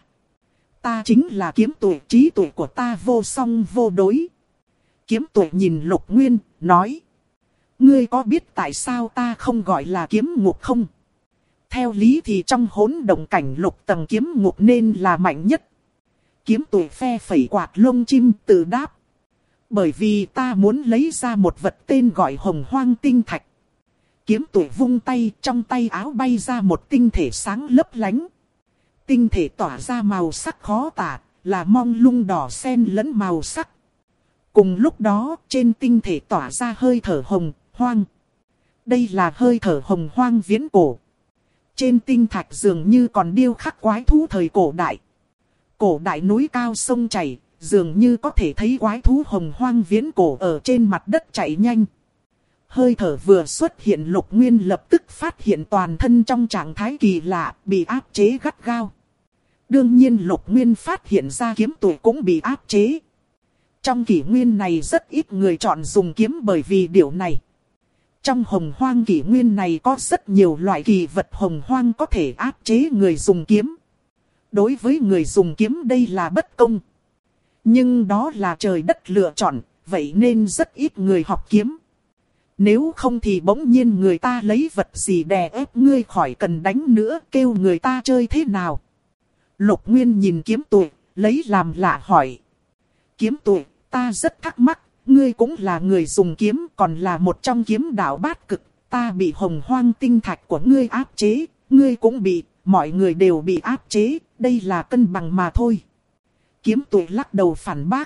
Ta chính là Kiếm Tuệ, trí tuệ của ta vô song vô đối. Kiếm Tuệ nhìn Lục Nguyên, nói, ngươi có biết tại sao ta không gọi là kiếm ngục không? Theo lý thì trong hỗn động cảnh lục tầng kiếm ngục nên là mạnh nhất. Kiếm Tuệ phe phẩy quạt lông chim tự đáp. Bởi vì ta muốn lấy ra một vật tên gọi Hồng Hoang Tinh Thạch. Kiếm Tuệ vung tay, trong tay áo bay ra một tinh thể sáng lấp lánh. Tinh thể tỏa ra màu sắc khó tả, là mong lung đỏ xen lẫn màu sắc. Cùng lúc đó, trên tinh thể tỏa ra hơi thở hồng hoang. Đây là hơi thở hồng hoang viễn cổ. Trên tinh thạch dường như còn điêu khắc quái thú thời cổ đại. Cổ đại núi cao sông chảy, dường như có thể thấy quái thú hồng hoang viễn cổ ở trên mặt đất chạy nhanh. Hơi thở vừa xuất hiện, Lục Nguyên lập tức phát hiện toàn thân trong trạng thái kỳ lạ, bị áp chế gắt gao. Đương nhiên Lục Nguyên phát hiện ra Kiếm Tuệ cũng bị áp chế. Trong kỷ nguyên này rất ít người chọn dùng kiếm bởi vì điều này. Trong hồng hoang kỷ nguyên này có rất nhiều loại kỳ vật hồng hoang có thể áp chế người dùng kiếm. Đối với người dùng kiếm đây là bất công. Nhưng đó là trời đất lựa chọn, vậy nên rất ít người học kiếm. Nếu không thì bỗng nhiên người ta lấy vật gì đè ép ngươi khỏi cần đánh nữa, kêu người ta chơi thế nào? Lục Nguyên nhìn Kiếm Tuệ, lấy làm lạ hỏi. Kiếm Tuệ, ta rất thắc mắc, ngươi cũng là người dùng kiếm, còn là một trong kiếm đạo bát cực, ta bị hồng hoang tinh thạch của ngươi áp chế, ngươi cũng bị, mọi người đều bị áp chế, đây là cân bằng mà thôi. Kiếm Tuệ lắc đầu phản bác.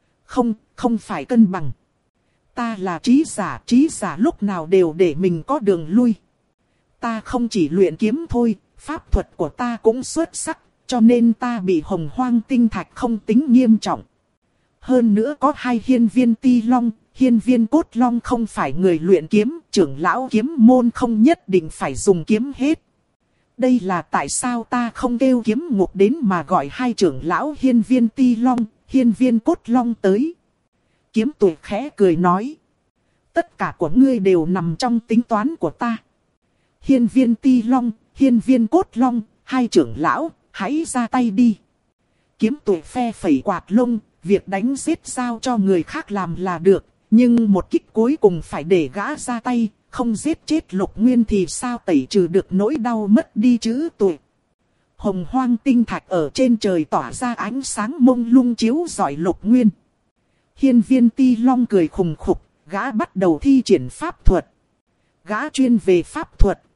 Không phải cân bằng. Ta là trí giả lúc nào đều để mình có đường lui. Ta không chỉ luyện kiếm thôi, pháp thuật của ta cũng xuất sắc, cho nên ta bị hồng hoang tinh thạch không tính nghiêm trọng. Hơn nữa có 2 hiên viên ti long, hiên viên cốt long không phải người luyện kiếm, trưởng lão kiếm môn không nhất định phải dùng kiếm hết. Đây là tại sao ta không kêu kiếm ngục đến mà gọi 2 trưởng lão hiên viên ti long, hiên viên cốt long tới. Kiếm Tuệ khẽ cười nói. Tất cả của ngươi đều nằm trong tính toán của ta. Hiên viên ti long, hiên viên cốt long, 2 trưởng lão, hãy ra tay đi. Kiếm Tuệ phe phẩy quạt lông, việc đánh giết sao cho người khác làm là được. Nhưng một kích cuối cùng phải để gã ra tay, không giết chết Lục Nguyên thì sao tẩy trừ được nỗi đau mất đi chứ Tuệ. Hồng hoang tinh thạch ở trên trời tỏa ra ánh sáng mông lung chiếu rọi Lục Nguyên. Hiên viên ti long cười khùng khục, gã bắt đầu thi triển pháp thuật. Gã chuyên về pháp thuật,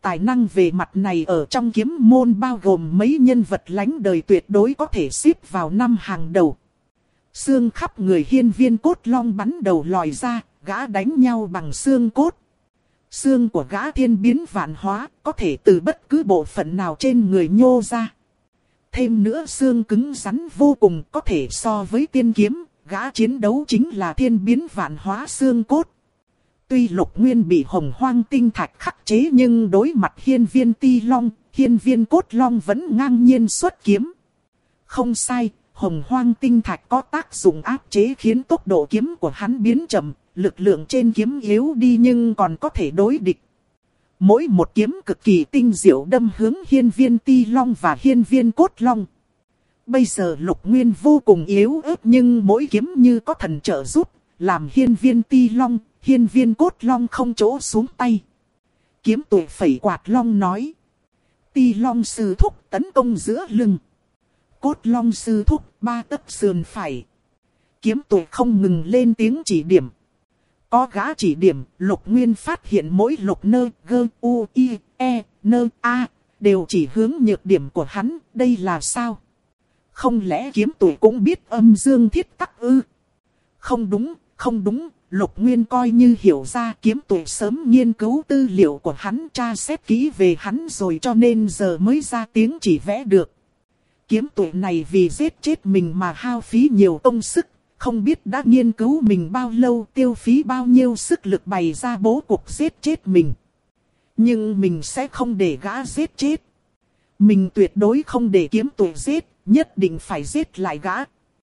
tài năng về mặt này ở trong kiếm môn bao gồm mấy nhân vật lánh đời tuyệt đối có thể xếp vào năm hàng đầu. Xương khắp người hiên viên cốt long bắn đầu lòi ra, gã đánh nhau bằng xương cốt. Xương của gã thiên biến vạn hóa, có thể từ bất cứ bộ phận nào trên người nhô ra. Thêm nữa xương cứng rắn vô cùng, có thể so với tiên kiếm, gã chiến đấu chính là thiên biến vạn hóa xương cốt. Tuy Lục Nguyên bị hồng hoang tinh thạch khắc chế nhưng đối mặt hiên viên ti long, hiên viên cốt long vẫn ngang nhiên xuất kiếm. Không sai, hồng hoang tinh thạch có tác dụng áp chế khiến tốc độ kiếm của hắn biến chậm, lực lượng trên kiếm yếu đi nhưng còn có thể đối địch. Mỗi một kiếm cực kỳ tinh diệu đâm hướng hiên viên ti long và hiên viên cốt long. Bây giờ Lục Nguyên vô cùng yếu ớt nhưng mỗi kiếm như có thần trợ giúp, làm hiên viên ti long, hiên viên cốt long không chỗ xuống tay. Kiếm tuổi phẩy quạt long nói. Ti long sư thúc tấn công giữa lưng. Cốt long sư thúc 3 tấc sườn phải. Kiếm tuổi không ngừng lên tiếng chỉ điểm. Có gã chỉ điểm, Lục Nguyên phát hiện mỗi lục nơ, gơ, u, i, e, nơ, a, đều chỉ hướng nhược điểm của hắn, đây là sao? Không lẽ kiếm tuổi cũng biết âm dương thiết tắc ư? Không đúng, không đúng, Lục Nguyên coi như hiểu ra kiếm tuổi sớm nghiên cứu tư liệu của hắn tra xét kỹ về hắn rồi cho nên giờ mới ra tiếng chỉ vẽ được. Kiếm tuổi này vì giết chết mình mà hao phí nhiều công sức. Không biết đã nghiên cứu mình bao lâu, tiêu phí bao nhiêu sức lực bày ra bố cục giết chết mình. Nhưng mình sẽ không để gã giết chết. Mình tuyệt đối không để kiếm tuổi giết, nhất định phải giết lại gã.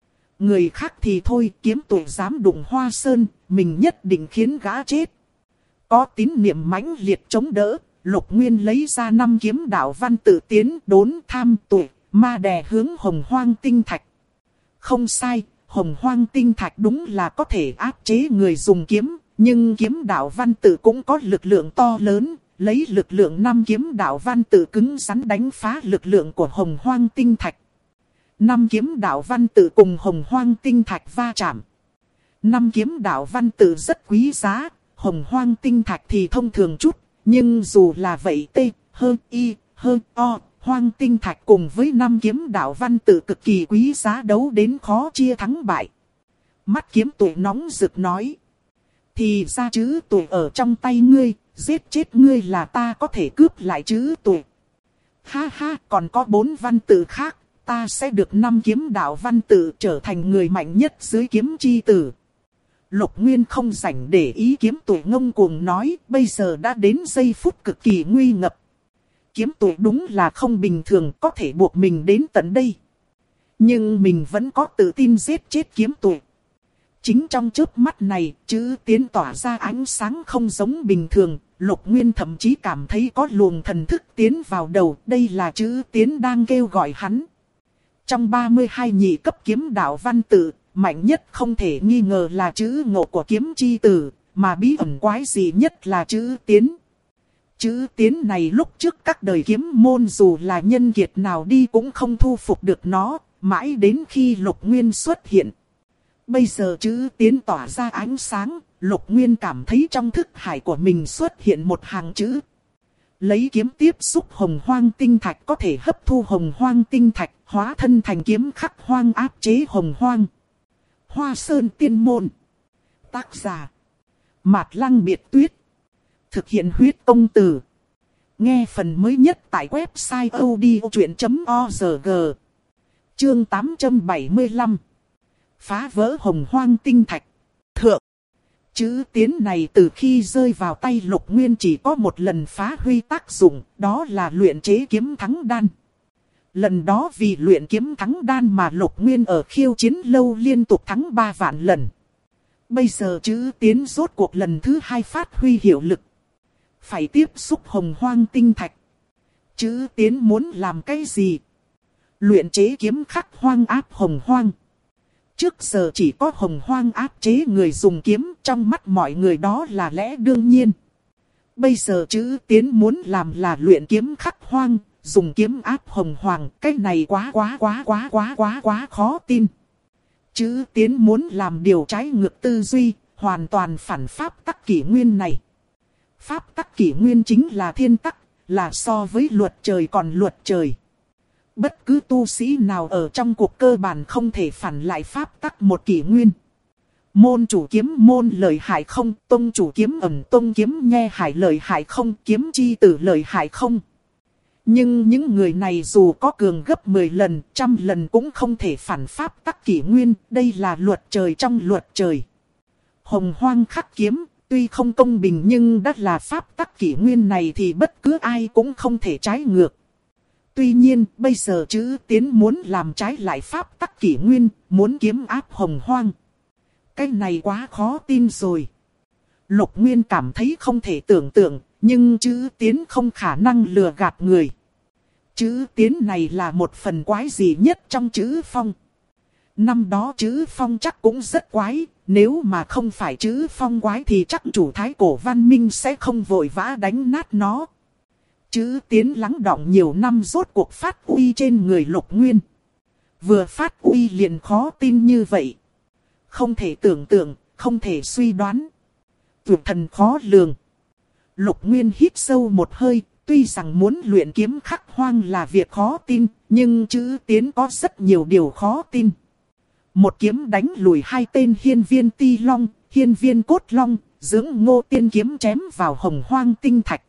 Người khác thì thôi, kiếm tuổi dám đụng Hoa Sơn, mình nhất định khiến gã chết. Có tín niệm mãnh liệt chống đỡ, Lục Nguyên lấy ra 5 kiếm đạo văn tự tiến đốn tham tuổi, ma đè hướng hồng hoang tinh thạch. Không sai. Hồng hoang tinh thạch đúng là có thể áp chế người dùng kiếm, nhưng kiếm đạo văn tự cũng có lực lượng to lớn, lấy lực lượng 5 kiếm đạo văn tự cứng rắn đánh phá lực lượng của hồng hoang tinh thạch. 5 kiếm đạo văn tự cùng hồng hoang tinh thạch va chạm. 5 kiếm đạo văn tự rất quý giá, hồng hoang tinh thạch thì thông thường chút, nhưng dù là vậy t, hơn y, hơn o. Hoang tinh thạch cùng với 5 kiếm đạo văn tự cực kỳ quý giá đấu đến khó chia thắng bại. Mắt kiếm tuổi nóng rực nói. Thì ra chữ tuổi ở trong tay ngươi, giết chết ngươi là ta có thể cướp lại chữ tuổi. Ha ha, còn có 4 văn tự khác, ta sẽ được 5 kiếm đạo văn tự trở thành người mạnh nhất dưới kiếm chi tử. Lục Nguyên không rảnh để ý kiếm tuổi ngông cuồng nói, bây giờ đã đến giây phút cực kỳ nguy ngập. Kiếm tuổi đúng là không bình thường, có thể buộc mình đến tận đây. Nhưng mình vẫn có tự tin giết chết kiếm tuổi. Chính trong chớp mắt này, chữ tiến tỏa ra ánh sáng không giống bình thường. Lục Nguyên thậm chí cảm thấy có luồng thần thức tiến vào đầu. Đây là chữ tiến đang kêu gọi hắn. Trong 32 nhị cấp kiếm đạo văn tự, mạnh nhất không thể nghi ngờ là chữ ngộ của kiếm chi tử, mà bí ẩn quái dị nhất là chữ tiến. Chữ tiến này lúc trước các đời kiếm môn dù là nhân kiệt nào đi cũng không thu phục được nó, mãi đến khi Lục Nguyên xuất hiện. Bây giờ chữ tiến tỏa ra ánh sáng, Lục Nguyên cảm thấy trong thức hải của mình xuất hiện một hàng chữ. Lấy kiếm tiếp xúc hồng hoang tinh thạch có thể hấp thu hồng hoang tinh thạch, hóa thân thành kiếm khắc hoang áp chế hồng hoang. Hoa Sơn Tiên Môn. Tác giả Mạt Lăng Biệt Tuyết. Thực hiện huyết công từ. Nghe phần mới nhất tại website odchuyện.org. Chương 875. Phá vỡ hồng hoang tinh thạch. Thượng. Chữ tiến này từ khi rơi vào tay Lục Nguyên chỉ có một lần phá huy tác dụng, đó là luyện chế kiếm thắng đan. Lần đó vì luyện kiếm thắng đan mà Lục Nguyên ở khiêu chiến lâu liên tục thắng 3 vạn lần. Bây giờ chữ tiến rốt cuộc lần thứ 2 phát huy hiệu lực. Phải tiếp xúc hồng hoang tinh thạch. Chữ tiến muốn làm cái gì? Luyện chế kiếm khắc hoang áp hồng hoang. Trước giờ chỉ có hồng hoang áp chế người dùng kiếm, trong mắt mọi người đó là lẽ đương nhiên. Bây giờ chữ tiến muốn làm là luyện kiếm khắc hoang, dùng kiếm áp hồng hoang, cái này quá khó tin. Chữ tiến muốn làm điều trái ngược tư duy, hoàn toàn phản pháp tắc kỷ nguyên này. Pháp tắc kỷ nguyên chính là thiên tắc, là so với luật trời còn luật trời. Bất cứ tu sĩ nào ở trong cuộc cơ bản không thể phản lại pháp tắc một kỷ nguyên. Môn chủ kiếm môn lợi hại không, tông chủ kiếm ẩn tông kiếm nghe hại lợi hại không, kiếm chi tử lợi hại không. Nhưng những người này dù có cường gấp 10 lần, 100 lần cũng không thể phản pháp tắc kỷ nguyên, đây là luật trời trong luật trời. Hồng hoang khắc kiếm, tuy không công bình nhưng đã là pháp tắc kỷ nguyên này thì bất cứ ai cũng không thể trái ngược. Tuy nhiên, bây giờ chữ tiến muốn làm trái lại pháp tắc kỷ nguyên, muốn kiếm áp hồng hoang. Cái này quá khó tin rồi. Lục Nguyên cảm thấy không thể tưởng tượng, nhưng chữ tiến không khả năng lừa gạt người. Chữ tiến này là một phần quái dị nhất trong chữ phong. Năm đó chữ phong chắc cũng rất quái, nếu mà không phải chữ phong quái thì chắc chủ thái cổ văn minh sẽ không vội vã đánh nát nó. Chữ tiến lắng đọng nhiều năm rốt cuộc phát uy trên người Lục Nguyên. Vừa phát uy liền khó tin như vậy. Không thể tưởng tượng, không thể suy đoán. Vượt thần khó lường. Lục Nguyên hít sâu một hơi, tuy rằng muốn luyện kiếm khắc hoang là việc khó tin, nhưng chữ tiến có rất nhiều điều khó tin. Một kiếm đánh lùi 2 tên hiên viên ti long, hiên viên cốt long, dưỡng ngô tiên kiếm chém vào hồng hoang tinh thạch.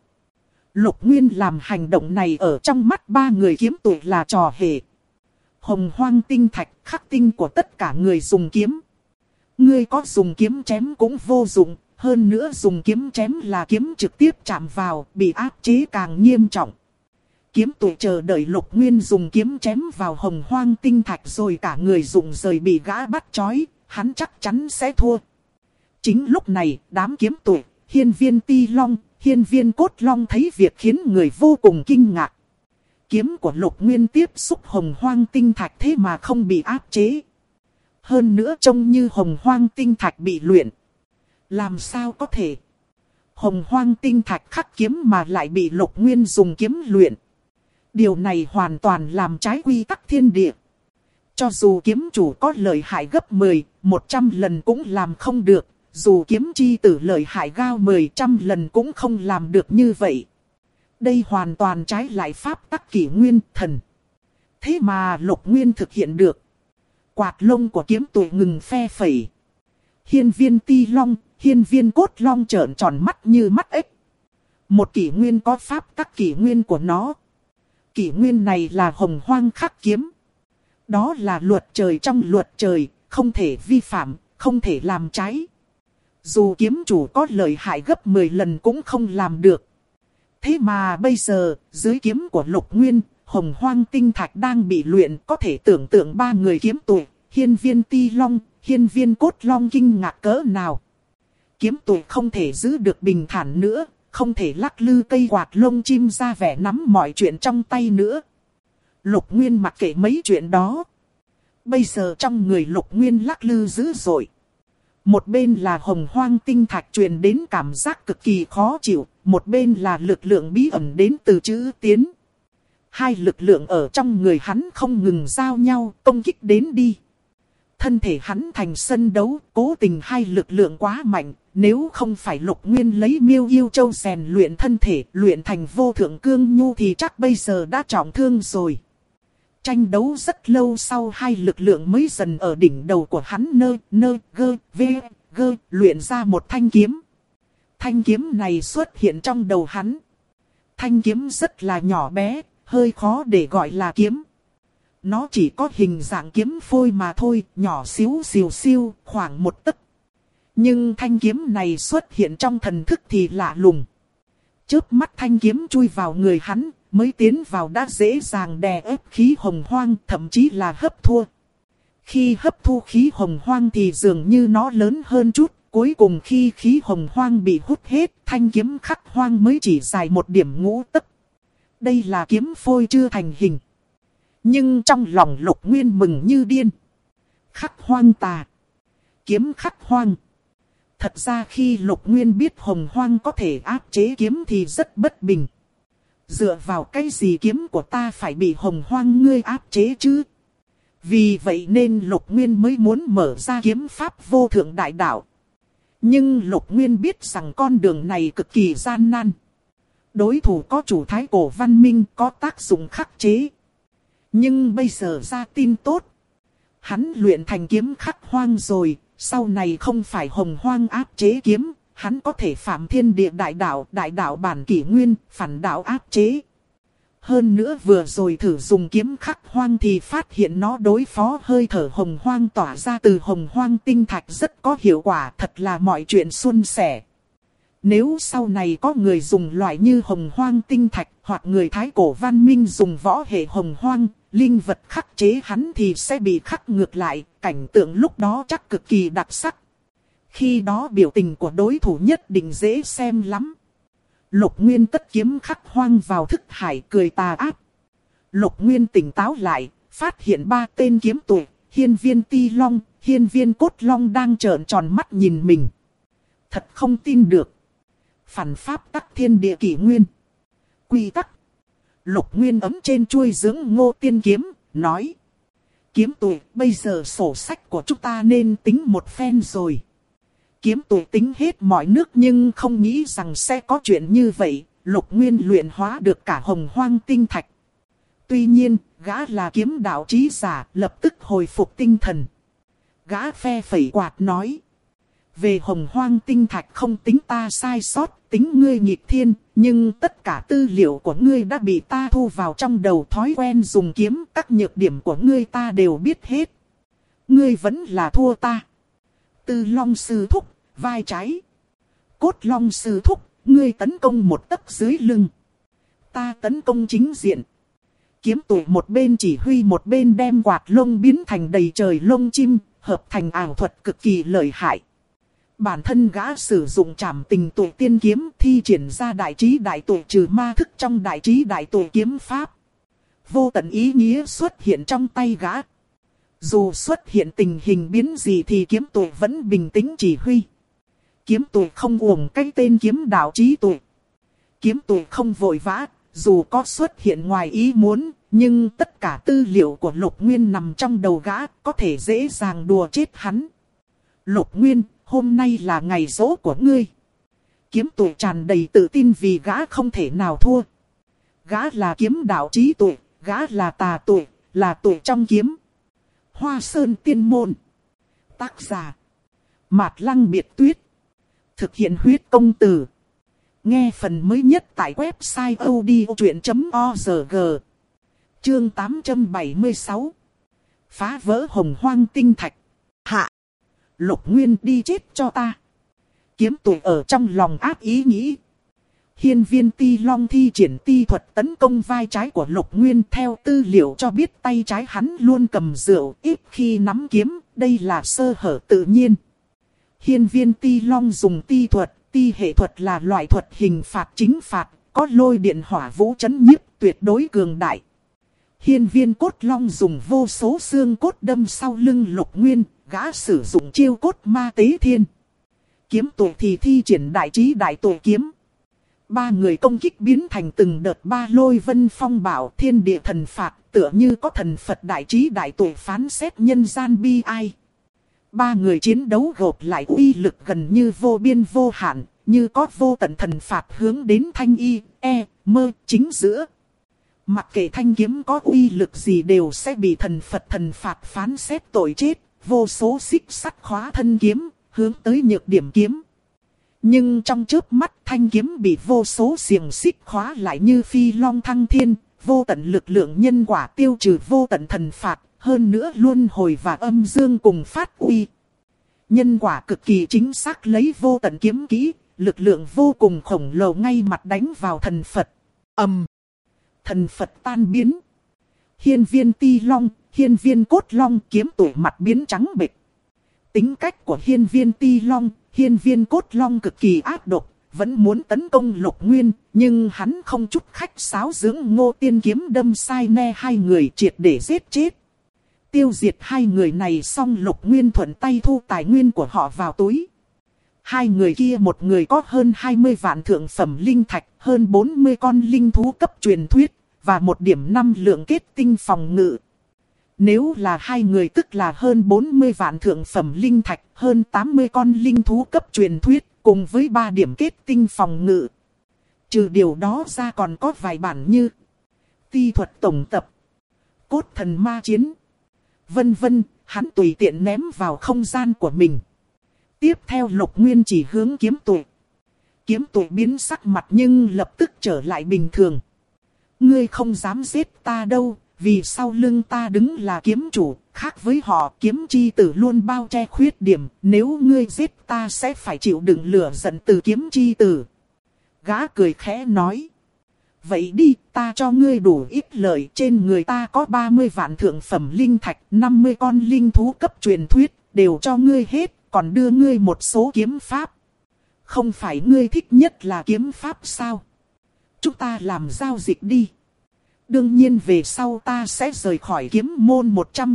Lục Nguyên làm hành động này ở trong mắt 3 người kiếm tuổi là trò hề. Hồng hoang tinh thạch khắc tinh của tất cả người dùng kiếm. Ngươi có dùng kiếm chém cũng vô dụng, hơn nữa dùng kiếm chém là kiếm trực tiếp chạm vào, bị áp chế càng nghiêm trọng. Kiếm tuổi chờ đợi Lục Nguyên dùng kiếm chém vào hồng hoang tinh thạch rồi cả người dùng rời bị gã bắt trói, hắn chắc chắn sẽ thua. Chính lúc này, đám kiếm tuổi, hiên viên ti long, hiên viên cốt long thấy việc khiến người vô cùng kinh ngạc. Kiếm của Lục Nguyên tiếp xúc hồng hoang tinh thạch thế mà không bị áp chế. Hơn nữa trông như hồng hoang tinh thạch bị luyện. Làm sao có thể? Hồng hoang tinh thạch khắc kiếm mà lại bị Lục Nguyên dùng kiếm luyện. Điều này hoàn toàn làm trái quy tắc thiên địa. Cho dù kiếm chủ có lợi hại gấp 10, 100 lần cũng làm không được. Dù kiếm chi tử lợi hại gao 10, 100 lần cũng không làm được như vậy. Đây hoàn toàn trái lại pháp tắc kỷ nguyên thần. Thế mà Lục Nguyên thực hiện được. Quạt lông của kiếm tuổi ngừng phe phẩy. Hiên viên ti long, hiên viên cốt long trợn tròn mắt như mắt ếch. Một kỷ nguyên có pháp tắc kỷ nguyên của nó. Kỷ nguyên này là hồng hoang khắc kiếm. Đó là luật trời trong luật trời, không thể vi phạm, không thể làm trái. Dù kiếm chủ có lợi hại gấp 10 lần cũng không làm được. Thế mà bây giờ, dưới kiếm của Lục Nguyên, hồng hoang tinh thạch đang bị luyện, có thể tưởng tượng 3 người kiếm tuổi, hiên viên ti long, hiên viên cốt long kinh ngạc cỡ nào. Kiếm tuổi không thể giữ được bình thản nữa, không thể lắc lư cây quạt lông chim ra vẻ nắm mọi chuyện trong tay nữa. Lục Nguyên mặc kệ mấy chuyện đó. Bây giờ trong người Lục Nguyên lắc lư dữ dội. Một bên là hồng hoang tinh thạch truyền đến cảm giác cực kỳ khó chịu, một bên là lực lượng bí ẩn đến từ chữ tiến. Hai lực lượng ở trong người hắn không ngừng giao nhau, công kích đến đi. Thân thể hắn thành sân đấu, cố tình hai lực lượng quá mạnh, nếu không phải Lục Nguyên lấy Miêu Yêu Châu rèn luyện thân thể, luyện thành vô thượng cương nhu thì chắc bây giờ đã trọng thương rồi. Tranh đấu rất lâu sau hai lực lượng mới dần ở đỉnh đầu của hắn luyện ra một thanh kiếm. Thanh kiếm này xuất hiện trong đầu hắn. Thanh kiếm rất là nhỏ bé, hơi khó để gọi là kiếm. Nó chỉ có hình dạng kiếm phôi mà thôi, nhỏ xíu xiu, khoảng 1 tấc. Nhưng thanh kiếm này xuất hiện trong thần thức thì lạ lùng. Chớp mắt thanh kiếm chui vào người hắn, mới tiến vào đã dễ dàng đè ép khí hồng hoang, thậm chí là hấp thu. Khi hấp thu khí hồng hoang thì dường như nó lớn hơn chút, cuối cùng khi khí hồng hoang bị hút hết, thanh kiếm khắc hoang mới chỉ dài 1 điểm ngũ tấc. Đây là kiếm phôi chưa thành hình. Nhưng trong lòng Lục Nguyên mừng như điên. Khắc hoang tà. Kiếm khắc hoang. Thật ra khi Lục Nguyên biết hồng hoang có thể áp chế kiếm thì rất bất bình. Dựa vào cái gì kiếm của ta phải bị hồng hoang ngươi áp chế chứ? Vì vậy nên Lục Nguyên mới muốn mở ra kiếm pháp vô thượng đại đạo. Nhưng Lục Nguyên biết rằng con đường này cực kỳ gian nan. Đối thủ có chủ thái cổ văn minh có tác dụng khắc chế. Nhưng bây giờ ra tin tốt. Hắn luyện thành kiếm khắc hoang rồi, sau này không phải hồng hoang áp chế kiếm, hắn có thể phạm thiên địa đại đạo bản kỷ nguyên, phản đạo áp chế. Hơn nữa vừa rồi thử dùng kiếm khắc hoang thì phát hiện nó đối phó hơi thở hồng hoang tỏa ra từ hồng hoang tinh thạch rất có hiệu quả, thật là mọi chuyện suôn sẻ. Nếu sau này có người dùng loại như hồng hoang tinh thạch hoặc người thái cổ văn minh dùng võ hệ hồng hoang, linh vật khắc chế hắn thì sẽ bị khắc ngược lại, cảnh tượng lúc đó chắc cực kỳ đặc sắc. Khi đó biểu tình của đối thủ nhất định dễ xem lắm. Lục Nguyên tất kiếm khắc hoang vào thức hải cười tà ác. Lục Nguyên tỉnh táo lại, phát hiện 3 tên kiếm tuổi, hiên viên ti long, hiên viên cốt long đang trợn tròn mắt nhìn mình. Thật không tin được. Phản pháp tắc thiên địa kỷ nguyên. Quy tắc. Lục Nguyên ấm trên chuôi dưỡng ngô tiên kiếm, nói. Kiếm tuổi, bây giờ sổ sách của chúng ta nên tính một phen rồi. Kiếm tuổi tính hết mọi nước nhưng không nghĩ rằng sẽ có chuyện như vậy. Lục Nguyên luyện hóa được cả hồng hoang tinh thạch. Tuy nhiên, gã là kiếm đạo trí giả, lập tức hồi phục tinh thần. Gã phe phẩy quạt nói. Về hồng hoang tinh thạch không tính ta sai sót, tính ngươi nghịch thiên, nhưng tất cả tư liệu của ngươi đã bị ta thu vào trong đầu, thói quen dùng kiếm, các nhược điểm của ngươi ta đều biết hết. Ngươi vẫn là thua ta. Tư Long sư thúc, vai trái. Cốt Long sư thúc, ngươi tấn công một tấc dưới lưng. Ta tấn công chính diện. Kiếm tuổi một bên chỉ huy một bên đem quạt lông biến thành đầy trời lông chim, hợp thành ảo thuật cực kỳ lợi hại. Bản thân gã sử dụng trảm tình tuổi tiên kiếm thi triển ra đại trí đại tuổi trừ ma thức trong đại trí đại tuổi kiếm pháp. Vô tận ý nghĩa xuất hiện trong tay gã. Dù xuất hiện tình hình biến gì thì kiếm tuổi vẫn bình tĩnh chỉ huy. Kiếm tuổi không uổng cái tên kiếm đạo trí tuổi. Kiếm tuổi không vội vã, dù có xuất hiện ngoài ý muốn, nhưng tất cả tư liệu của Lục Nguyên nằm trong đầu gã, có thể dễ dàng đùa chết hắn. Lục Nguyên, hôm nay là ngày giỗ của ngươi. Kiếm tuổi tràn đầy tự tin vì gã không thể nào thua. Gã là kiếm đạo trí tuổi, gã là tà tuổi, là tuổi trong kiếm. Hoa Sơn Tiên Môn. Tác giả. Mạt Lăng Biệt Tuyết. Thực hiện huyết công từ. Nghe phần mới nhất tại website odchuyện.org. Chương 876. Phá vỡ hồng hoang tinh thạch. Hạ. Lục Nguyên đi chết cho ta. Kiếm tuổi ở trong lòng ác ý nghĩ. Hiên viên ti long thi triển ti thuật tấn công vai trái của Lục Nguyên, theo tư liệu cho biết tay trái hắn luôn cầm rượu, ít khi nắm kiếm, đây là sơ hở tự nhiên. Hiên viên ti long dùng ti thuật, ti hệ thuật là loại thuật hình phạt chính phạt, có lôi điện hỏa vũ chấn nhiếp, tuyệt đối cường đại. Hiên viên cốt long dùng vô số xương cốt đâm sau lưng Lục Nguyên, gã sử dụng chiêu cốt ma tế thiên. Kiếm tuổi thì thi triển đại trí đại tuổi kiếm. 3 người công kích biến thành từng đợt ba lôi vân phong bảo, thiên địa thần phạt, tựa như có thần Phật đại trí đại tuổi phán xét nhân gian bi ai. 3 người chiến đấu gộp lại uy lực gần như vô biên vô hạn, như có vô tận thần phạt hướng đến thanh y, mơ chính giữa. Mặc kệ thanh kiếm có uy lực gì đều sẽ bị thần Phật thần phạt phán xét tội chết, vô số xích sắt khóa thân kiếm, hướng tới nhược điểm kiếm. Nhưng trong chớp mắt thanh kiếm bị vô số xiềng xích khóa lại như phi long thăng thiên, vô tận lực lượng nhân quả tiêu trừ vô tận thần phạt, hơn nữa luân hồi và âm dương cùng phát uy. Nhân quả cực kỳ chính xác lấy vô tận kiếm kỹ, lực lượng vô cùng khổng lồ ngay mặt đánh vào thần Phật. Thần Phật tan biến. Hiên viên ti long, hiên viên cốt long kiếm tuổi mặt biến trắng bệch. Tính cách của hiên viên ti long, hiên viên cốt long cực kỳ ác độc, vẫn muốn tấn công Lục Nguyên, nhưng hắn không chút khách sáo dưỡng ngô tiên kiếm đâm sai ne 2 người triệt để giết chết. Tiêu diệt 2 người này xong Lục Nguyên thuận tay thu tài nguyên của họ vào túi. 2 người kia một người có hơn 20 vạn thượng phẩm linh thạch, hơn 40 con linh thú cấp truyền thuyết, và 1 điểm 5 lượng kết tinh phòng ngự. Nếu là 2 người tức là hơn 40 vạn thượng phẩm linh thạch, hơn 80 con linh thú cấp truyền thuyết, cùng với 3 điểm kết tinh phòng ngự. Trừ điều đó ra còn có vài bản như Ti thuật tổng tập, Cốt thần ma chiến, vân vân, hắn tùy tiện ném vào không gian của mình. Tiếp theo Lục Nguyên chỉ hướng Kiếm Tuệ. Kiếm Tuệ biến sắc mặt nhưng lập tức trở lại bình thường. Ngươi không dám giết ta đâu, vì sau lưng ta đứng là kiếm chủ, khác với họ kiếm chi tử luôn bao che khuyết điểm, nếu ngươi giết ta sẽ phải chịu đựng lửa giận từ kiếm chi tử. Gã cười khẽ nói. Vậy đi, ta cho ngươi đủ ít lợi, trên người ta có 30 vạn thượng phẩm linh thạch, 50 con linh thú cấp truyền thuyết, đều cho ngươi hết, còn đưa ngươi một số kiếm pháp. Không phải ngươi thích nhất là kiếm pháp sao? Chúng ta làm giao dịch đi. Đương nhiên về sau ta sẽ rời khỏi kiếm môn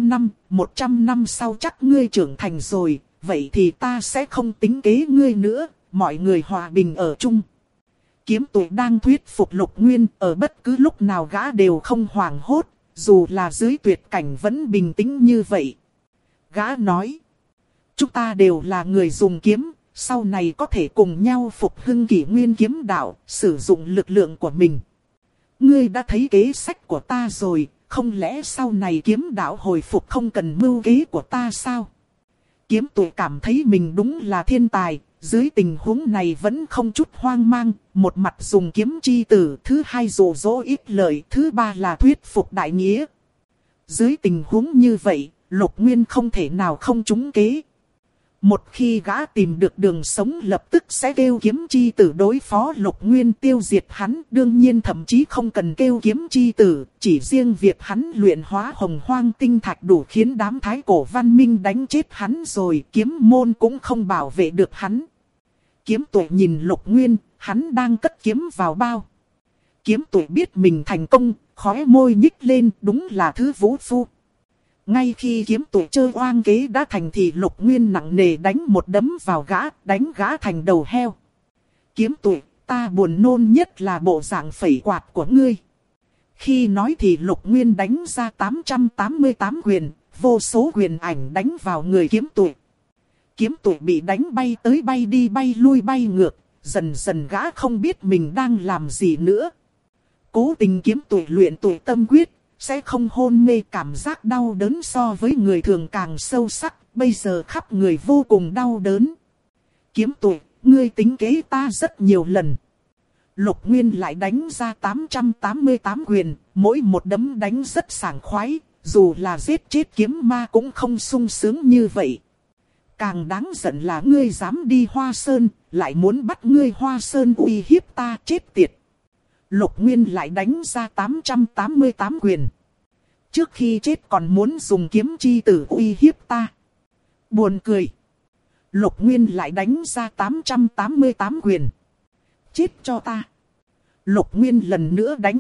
100 năm sau chắc ngươi trưởng thành rồi, vậy thì ta sẽ không tính kế ngươi nữa, mọi người hòa bình ở chung. Kiếm Tuệ đang thuyết phục Lục Nguyên, ở bất cứ lúc nào gã đều không hoảng hốt, dù là dưới tuyệt cảnh vẫn bình tĩnh như vậy. Gã nói, chúng ta đều là người dùng kiếm, sau này có thể cùng nhau phục hưng kỷ nguyên kiếm đạo, sử dụng lực lượng của mình. Ngươi đã thấy kế sách của ta rồi, không lẽ sau này kiếm đạo hồi phục không cần mưu kế của ta sao? Kiếm Tuệ cảm thấy mình đúng là thiên tài, dưới tình huống này vẫn không chút hoang mang, một mặt dùng kiếm chi tử, thứ hai dụ dỗ ít lợi, thứ ba là thuyết phục đại nghĩa. Dưới tình huống như vậy, Lục Nguyên không thể nào không trúng kế. Một khi gã tìm được đường sống lập tức sẽ kêu kiếm chi tử đối phó Lục Nguyên tiêu diệt hắn. Đương nhiên thậm chí không cần kêu kiếm chi tử, chỉ riêng việc hắn luyện hóa hồng hoang tinh thạch đủ khiến đám thái cổ văn minh đánh chết hắn rồi, kiếm môn cũng không bảo vệ được hắn. Kiếm Tuệ nhìn Lục Nguyên, hắn đang cất kiếm vào bao. Kiếm Tuệ biết mình thành công, khóe môi nhích lên, đúng là thứ vũ phu. Ngay khi Kiếm Tuệ chơi oang kế đã thành thì Lục Nguyên nặng nề đánh một đấm vào gã, đánh gã thành đầu heo. Kiếm Tuệ, ta buồn nôn nhất là bộ dạng phẩy quạt của ngươi. Khi nói thì Lục Nguyên đánh ra 888 quyền, vô số quyền ảnh đánh vào người Kiếm Tuệ. Kiếm Tuệ bị đánh bay tới bay đi bay lui bay ngược, dần dần gã không biết mình đang làm gì nữa. Cố tình Kiếm Tuệ luyện Tuệ tâm quyết, sẽ không hôn mê, cảm giác đau đớn so với người thường càng sâu sắc, bây giờ khắp người vô cùng đau đớn. Kiếm Tuệ, ngươi tính kế ta rất nhiều lần. Lục Nguyên lại đánh ra 888 quyền, mỗi một đấm đánh rất sảng khoái, dù là giết chết kiếm ma cũng không sung sướng như vậy. Càng đáng giận là ngươi dám đi Hoa Sơn, lại muốn bắt ngươi Hoa Sơn uy hiếp ta, chết tiệt. Lục Nguyên lại đánh ra 888 quyền. Trước khi chết còn muốn dùng kiếm chi tử uy hiếp ta. Buồn cười. Lục Nguyên lại đánh ra 888 quyền. Chết cho ta. Lục Nguyên lần nữa đánh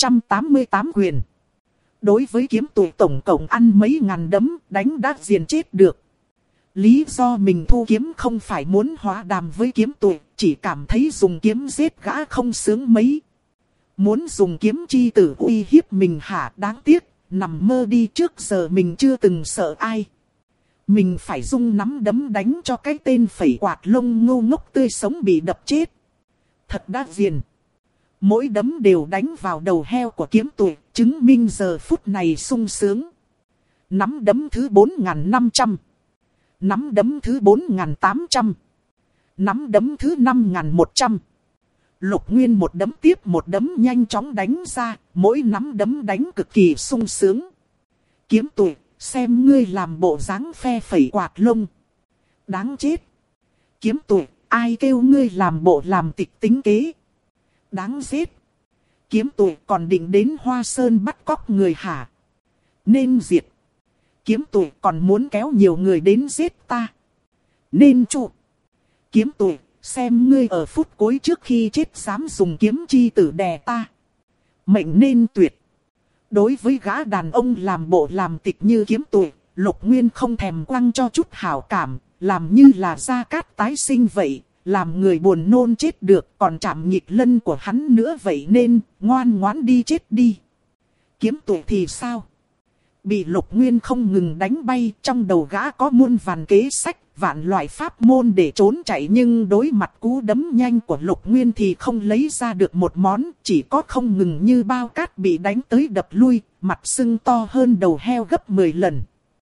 888 quyền. Đối với Kiếm Tuệ tổng cộng ăn mấy ngàn đấm, đánh đã diệt chết được. Lý do mình thu kiếm không phải muốn hóa đàm với Kiếm Tuệ, chỉ cảm thấy dùng kiếm giết gã không sướng mấy. Muốn dùng kiếm chi tử uy hiếp mình hả, đáng tiếc, nằm mơ đi, trước giờ mình chưa từng sợ ai. Mình phải dùng nắm đấm đánh cho cái tên phẩy quạt lông ngô ngốc tươi sống bị đập chết. Thật đã diền. Mỗi đấm đều đánh vào đầu heo của Kiếm Tuệ, chứng minh giờ phút này sung sướng. Nắm đấm thứ 4.500. Nắm đấm thứ 4.800. Nắm đấm thứ 5.100. Lục Nguyên một đấm tiếp một đấm nhanh chóng đánh ra, mỗi nắm đấm đánh cực kỳ sung sướng. Kiếm Tuệ, xem ngươi làm bộ dáng phe phẩy quạt lông. Đáng chết. Kiếm Tuệ, ai kêu ngươi làm bộ làm tịch tính kế. Đáng giết. Kiếm Tuệ còn định đến Hoa Sơn bắt cóc người hả? Nên diệt. Kiếm Tuệ còn muốn kéo nhiều người đến giết ta. Nên trụ. Kiếm Tuệ, xem ngươi ở phút cuối trước khi chết dám dùng kiếm chi tử đè ta. Mệnh nên tuyệt. Đối với gã đàn ông làm bộ làm tịch như Kiếm Tuệ, Lục Nguyên không thèm quăng cho chút hảo cảm, làm như là gia cát tái sinh vậy, làm người buồn nôn chết được, còn chạm nhịp lân của hắn nữa, vậy nên ngoan ngoãn đi chết đi. Kiếm Tuệ thì sao? Bị Lục Nguyên không ngừng đánh bay, trong đầu gã có muôn vàn kế sách, vạn loại pháp môn để trốn chạy, nhưng đối mặt cú đấm nhanh của Lục Nguyên thì không lấy ra được một món, chỉ có không ngừng như bao cát bị đánh tới đập lui, mặt sưng to hơn đầu heo gấp 10 lần.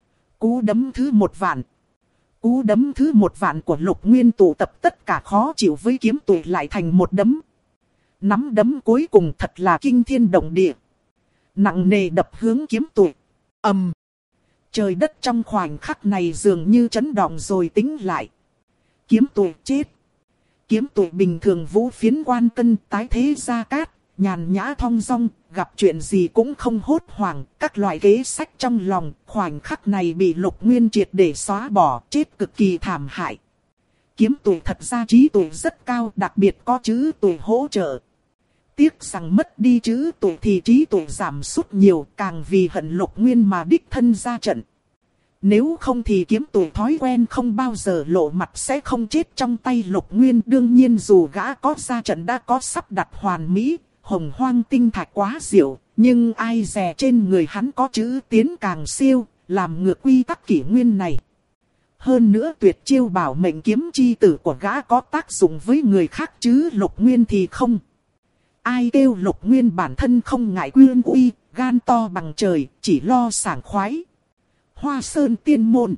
Cú đấm thứ 1 vạn. Cú đấm thứ 1 vạn của Lục Nguyên tụ tập tất cả khó chịu với kiếm tụi lại thành một đấm. Nắm đấm cuối cùng thật là kinh thiên động địa. Nặng nề đập hướng kiếm tụi. Ầm. Trời đất trong khoảnh khắc này dường như chấn động rồi tính lại. Kiếm tụi chết. Kiếm tụi bình thường vũ phiến quan cân tái thế gia cát, nhàn nhã thong dong, gặp chuyện gì cũng không hốt hoảng. Các loại kế sách trong lòng, khoảnh khắc này bị Lục Nguyên triệt để xóa bỏ, chết cực kỳ thảm hại. Kiếm tụi thật ra trí tuệ rất cao, đặc biệt có chữ tuệ hỗ trợ. Tiếc rằng mất đi chữ tuệ thì trí tuệ giảm sút nhiều, càng vì hận Lục Nguyên mà đích thân ra trận. Nếu không thì kiếm tuệ thói quen không bao giờ lộ mặt sẽ không chết trong tay Lục Nguyên. Đương nhiên dù gã có ra trận đã có sắp đặt hoàn mỹ, hồng hoang tinh thạch quá diệu, nhưng ai dè trên người hắn có chữ tiến càng siêu, làm ngược quy tắc kỷ nguyên này. Hơn nữa tuyệt chiêu bảo mệnh kiếm chi tử của gã có tác dụng với người khác chứ Lục Nguyên thì không. Ai kêu Lục Nguyên bản thân không ngại quyên uy, gan to bằng trời, chỉ lo sảng khoái. Hoa Sơn Tiên Môn.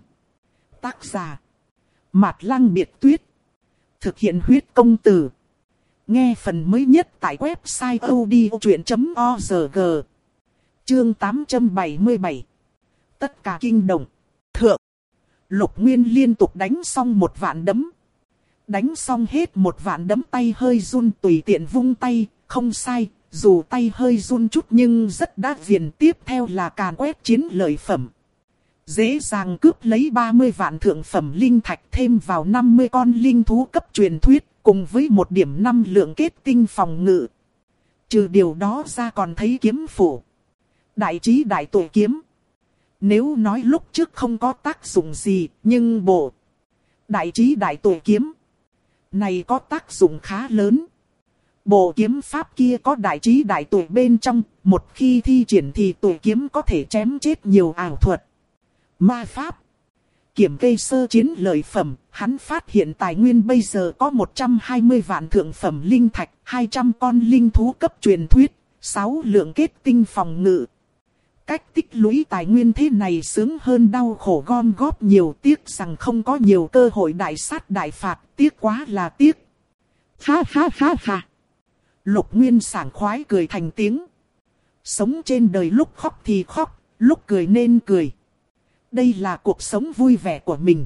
Tác giả Mạt Lăng Biệt Tuyết. Thực hiện huyết công từ. Nghe phần mới nhất tại website odchuyện.org. Chương 877. Tất cả kinh động. Thượng. Lục Nguyên liên tục đánh xong 1 vạn đấm. Đánh xong hết 1 vạn đấm tay hơi run, tùy tiện vung tay, không sai, dù tay hơi run chút nhưng rất đã viền. Tiếp theo là càn quét chiến lợi phẩm. Dễ dàng cướp lấy 30 vạn thượng phẩm linh thạch, thêm vào 50 con linh thú cấp truyền thuyết, cùng với 1 điểm 5 lượng kết tinh phòng ngự. Trừ điều đó ra còn thấy kiếm phủ. Đại trí đại tuệ kiếm. Nếu nói lúc trước không có tác dụng gì, nhưng bộ đại trí đại tuệ kiếm này có tác dụng khá lớn. Bộ kiếm pháp kia có đại trí đại tuệ bên trong, một khi thi triển thì tuệ kiếm có thể chém chết nhiều ảo thuật, ma pháp. Kiểm kê sơ chiến lợi phẩm, hắn phát hiện tài nguyên bây giờ có 120 vạn thượng phẩm linh thạch, 200 con linh thú cấp truyền thuyết, 6 lượng kết tinh phòng ngự. Cách tích lũy tài nguyên thế này sướng hơn đau khổ gom góp nhiều, tiếc rằng không có nhiều cơ hội đại sát đại phạt, tiếc quá là tiếc. Ha ha ha ha. Lục Nguyên sảng khoái cười thành tiếng. Sống trên đời lúc khóc thì khóc, lúc cười nên cười. Đây là cuộc sống vui vẻ của mình.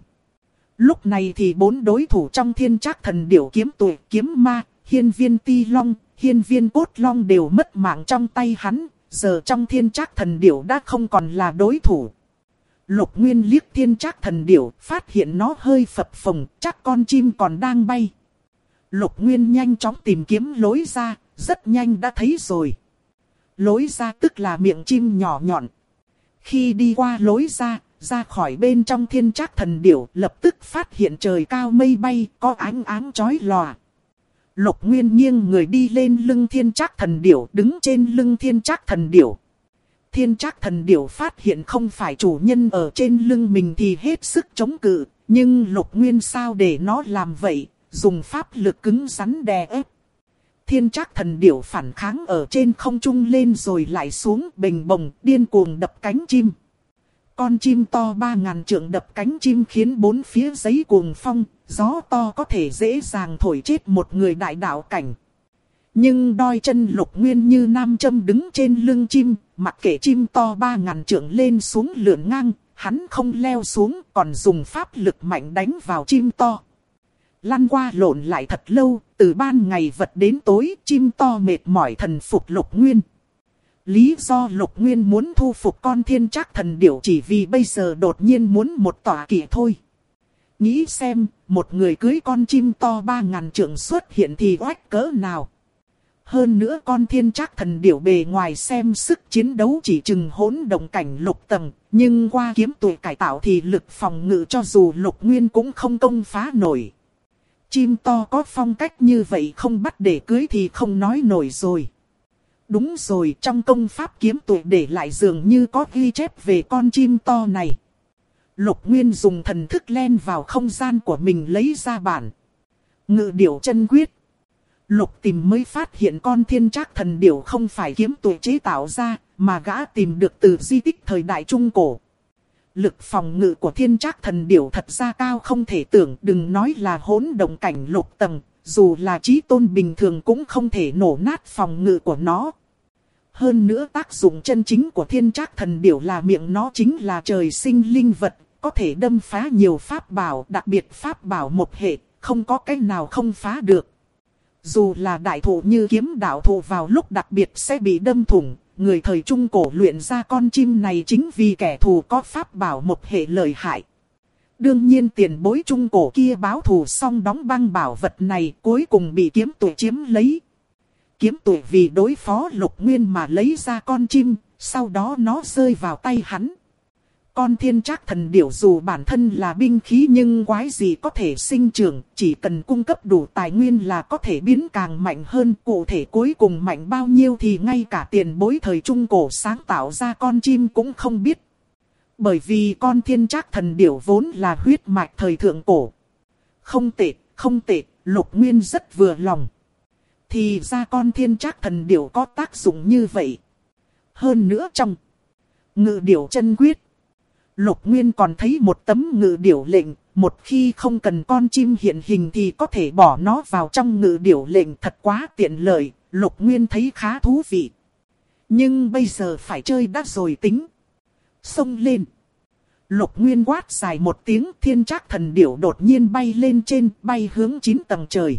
Lúc này thì 4 đối thủ trong Thiên Trác Thần Điểu, kiếm tụi, kiếm ma, hiên viên ti long, hiên viên cốt long đều mất mạng trong tay hắn. Giờ trong Thiên Trác Thần Điểu đã không còn là đối thủ. Lục Nguyên liếc Thiên Trác Thần Điểu, phát hiện nó hơi phập phồng, chắc con chim còn đang bay. Lục Nguyên nhanh chóng tìm kiếm lối ra, rất nhanh đã thấy rồi. Lối ra tức là miệng chim nhỏ nhọn. Khi đi qua lối ra khỏi bên trong Thiên Trác Thần Điểu, lập tức phát hiện trời cao mây bay, có ánh áng chói lòa. Lục Nguyên nghiêng người đi lên lưng Thiên Trác Thần Điểu, đứng trên lưng Thiên Trác Thần Điểu. Thiên Trác Thần Điểu phát hiện không phải chủ nhân ở trên lưng mình thì hết sức chống cự, nhưng Lục Nguyên sao để nó làm vậy, dùng pháp lực cứng rắn đè ép. Thiên Trác Thần Điểu phản kháng ở trên không trung lên rồi lại xuống, bềnh bồng điên cuồng đập cánh chim. Con chim to 3000 trượng đập cánh chim khiến bốn phía giấy cuồng phong, gió to có thể dễ dàng thổi chết một người đại đạo cảnh. Nhưng đôi chân Lục Nguyên như nam châm đứng trên lưng chim, mặc kệ chim to 3000 trượng lên xuống lượn ngang, hắn không leo xuống còn dùng pháp lực mạnh đánh vào chim to. Lăn qua lộn lại thật lâu, từ ban ngày vật đến tối, chim to mệt mỏi thần phục Lục Nguyên. Lý do Lục Nguyên muốn thu phục con Thiên Trác Thần Điểu chỉ vì bây giờ đột nhiên muốn một tọa kỵ thôi. Nghĩ xem, một người cưới con chim to 3000 trượng xuất hiện thì oách cỡ nào. Hơn nữa con Thiên Trác Thần Điểu bề ngoài xem sức chiến đấu chỉ chừng hỗn động cảnh lục tầng, nhưng qua kiếm tụi cải tạo thì lực phòng ngự cho dù Lục Nguyên cũng không công phá nổi. Chim to có phong cách như vậy không bắt để cưới thì không nói nổi rồi. Đúng rồi, trong công pháp kiếm tụi để lại dường như có ghi chép về con chim to này. Lục Nguyên dùng thần thức len vào không gian của mình lấy ra bản Ngự Điểu Chân Quyết. Lục tìm mới phát hiện con Thiên Trác Thần Điểu không phải kiếm tụi chế tạo ra, mà gã tìm được từ di tích thời đại Trung Cổ. Lực phòng ngự của Thiên Trác Thần Điểu thật ra cao không thể tưởng, đừng nói là hỗn động cảnh lục tầng, dù là chí tôn bình thường cũng không thể nổ nát phòng ngự của nó. Hơn nữa tác dụng chân chính của Thiên Trác Thần Điểu là miệng nó chính là trời sinh linh vật, có thể đâm phá nhiều pháp bảo, đặc biệt pháp bảo một hệ, không có cách nào không phá được. Dù là đại thụ như kiếm đạo thụ vào lúc đặc biệt sẽ bị đâm thủng, người thời Trung Cổ luyện ra con chim này chính vì kẻ thù có pháp bảo một hệ lợi hại. Đương nhiên tiền bối Trung Cổ kia báo thù xong đóng băng bảo vật này cuối cùng bị kiếm tụi chiếm lấy. Kiếm tụi vì đối phó Lục Nguyên mà lấy ra con chim, sau đó nó rơi vào tay hắn. Con Thiên Trác Thần Điểu dù bản thân là binh khí nhưng quái gì có thể sinh trưởng, chỉ cần cung cấp đủ tài nguyên là có thể biến càng mạnh hơn. Cụ thể cuối cùng mạnh bao nhiêu thì ngay cả tiền bối thời Trung Cổ sáng tạo ra con chim cũng không biết. Bởi vì con Thiên Trác Thần Điểu vốn là huyết mạch thời Thượng Cổ. Không tệ, không tệ, Lục Nguyên rất vừa lòng. Thì ra con Thiên Trác Thần Điểu có tác dụng như vậy. Hơn nữa trong Ngự Điểu Chân Quyết, Lục Nguyên còn thấy một tấm ngự điểu lệnh, một khi không cần con chim hiện hình thì có thể bỏ nó vào trong ngự điểu lệnh, thật quá tiện lợi, Lục Nguyên thấy khá thú vị. Nhưng bây giờ phải chơi đã rồi tính. Xông lên. Lục Nguyên quát dài một tiếng, Thiên Trác Thần Điểu đột nhiên bay lên trên, bay hướng 9 tầng trời.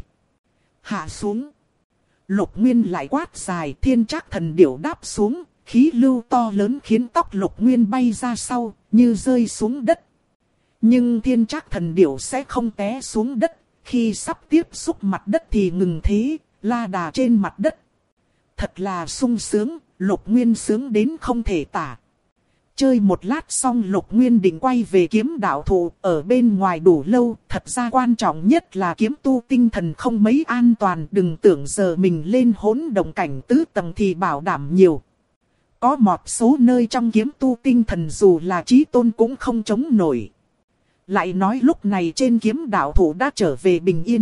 Hạ xuống. Lục Nguyên lại quát dài, Thiên Trác Thần Điểu đáp xuống. Khí lưu to lớn khiến tóc Lục Nguyên bay ra sau, như rơi xuống đất. Nhưng Thiên Trác Thần Điểu sẽ không té xuống đất, khi sắp tiếp xúc mặt đất thì ngừng thế, la đà trên mặt đất. Thật là sung sướng, Lục Nguyên sướng đến không thể tả. Chơi một lát xong Lục Nguyên định quay về kiếm đạo thụ, ở bên ngoài đủ lâu, thật ra quan trọng nhất là kiếm tu tinh thần không mấy an toàn, đừng tưởng giờ mình lên hỗn động cảnh tứ tầng thì bảo đảm nhiều. Có một số nơi trong kiếm tu tinh thần dù là chí tôn cũng không chống nổi. Lại nói lúc này trên kiếm đạo thủ đã trở về bình yên.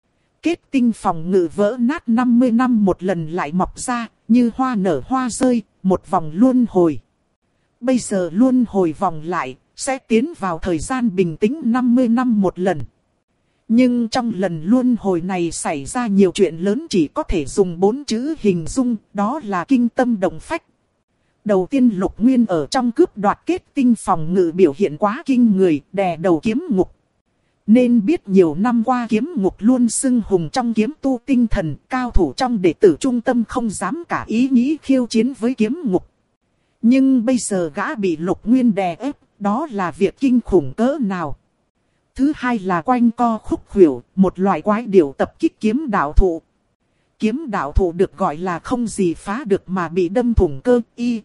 Kết tinh phòng ngự vỡ nát 50 năm một lần lại mọc ra, như hoa nở hoa rơi, một vòng luân hồi. Bây giờ luân hồi vòng lại, sẽ tiến vào thời gian bình tĩnh 50 năm một lần. Nhưng trong lần luân hồi này xảy ra nhiều chuyện lớn, chỉ có thể dùng 4 chữ hình dung, đó là kinh tâm động phách. Đầu tiên Lục Nguyên ở trong cướp đoạt kết tinh phòng ngự biểu hiện quá kinh người, đè đầu kiếm ngục. Nên biết nhiều năm qua kiếm ngục luôn xưng hùng trong kiếm tu tinh thần, cao thủ trong đệ tử trung tâm không dám cả ý nghĩ khiêu chiến với kiếm ngục. Nhưng bây giờ gã bị Lục Nguyên đè ép, đó là việc kinh khủng cỡ nào. Thứ hai là quanh co khúc khuỷu, một loại quái điểu tập kích kiếm đạo thụ. Kiếm đạo thụ được gọi là không gì phá được mà bị đâm thủng cơ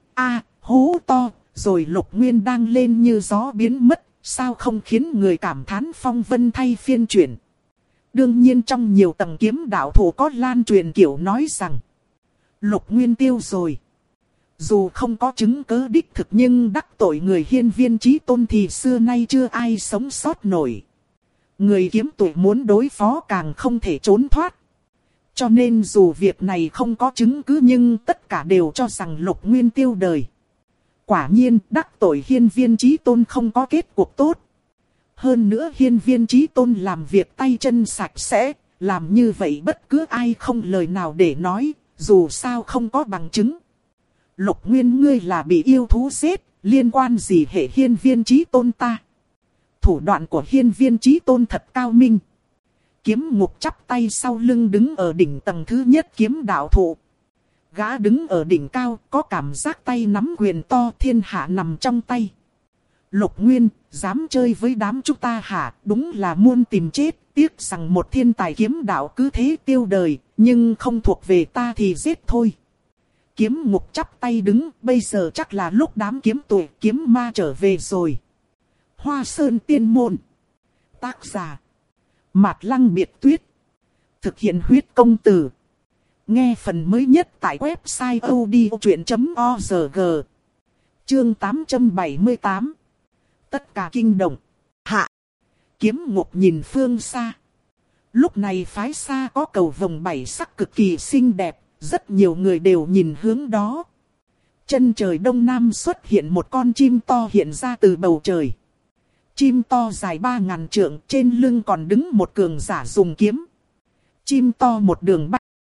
hú to, rồi Lục Nguyên đang lên như gió biến mất, sao không khiến người cảm thán phong vân thay phiên chuyển. Đương nhiên trong nhiều tầng kiếm đạo thụ có lan truyền kiểu nói rằng Lục Nguyên tiêu rồi. Dù không có chứng cớ đích thực nhưng đắc tội người hiên viên chí tôn thì xưa nay chưa ai sống sót nổi. Người kiếm tụi muốn đối phó càng không thể trốn thoát. Cho nên dù việc này không có chứng cứ nhưng tất cả đều cho rằng Lục Nguyên tiêu đời. Quả nhiên đắc tội hiên viên chí tôn không có kết cục tốt. Hơn nữa hiên viên chí tôn làm việc tay chân sạch sẽ, làm như vậy bất cứ ai không lời nào để nói, dù sao không có bằng chứng. Lục Nguyên ngươi là bị yêu thú giết, liên quan gì hệ hiên viên chí tôn ta? Thủ đoạn của hiên viên chí tôn thật cao minh. Kiếm ngục chắp tay sau lưng đứng ở đỉnh tầng thứ nhất kiếm đạo thụ. Gã đứng ở đỉnh cao, có cảm giác tay nắm quyền to, thiên hạ nằm trong tay. Lục Nguyên, dám chơi với đám chúng ta hả? Đúng là muôn tìm chết, tiếc rằng một thiên tài kiếm đạo cứ thế tiêu đời, nhưng không thuộc về ta thì giết thôi. Kiếm ngục chắp tay đứng, bây giờ chắc là lúc đám kiếm tuổi kiếm ma trở về rồi. Hoa Sơn Tiên Môn. Tác giả Mạt Lăng Biệt Tuyết. Thực hiện huyết công từ. Nghe phần mới nhất tại website odchuyện.org. Chương 878. tất cả kinh động. Hạ! Kiếm ngục nhìn phương xa. Lúc này phái xa có cầu vồng 7 sắc cực kỳ xinh đẹp, rất nhiều người đều nhìn hướng đó. Chân trời đông nam xuất hiện một con chim to hiện ra từ bầu trời. Chim to dài 3.000 trượng, trên lưng còn đứng một cường giả dùng kiếm. Chim to một đường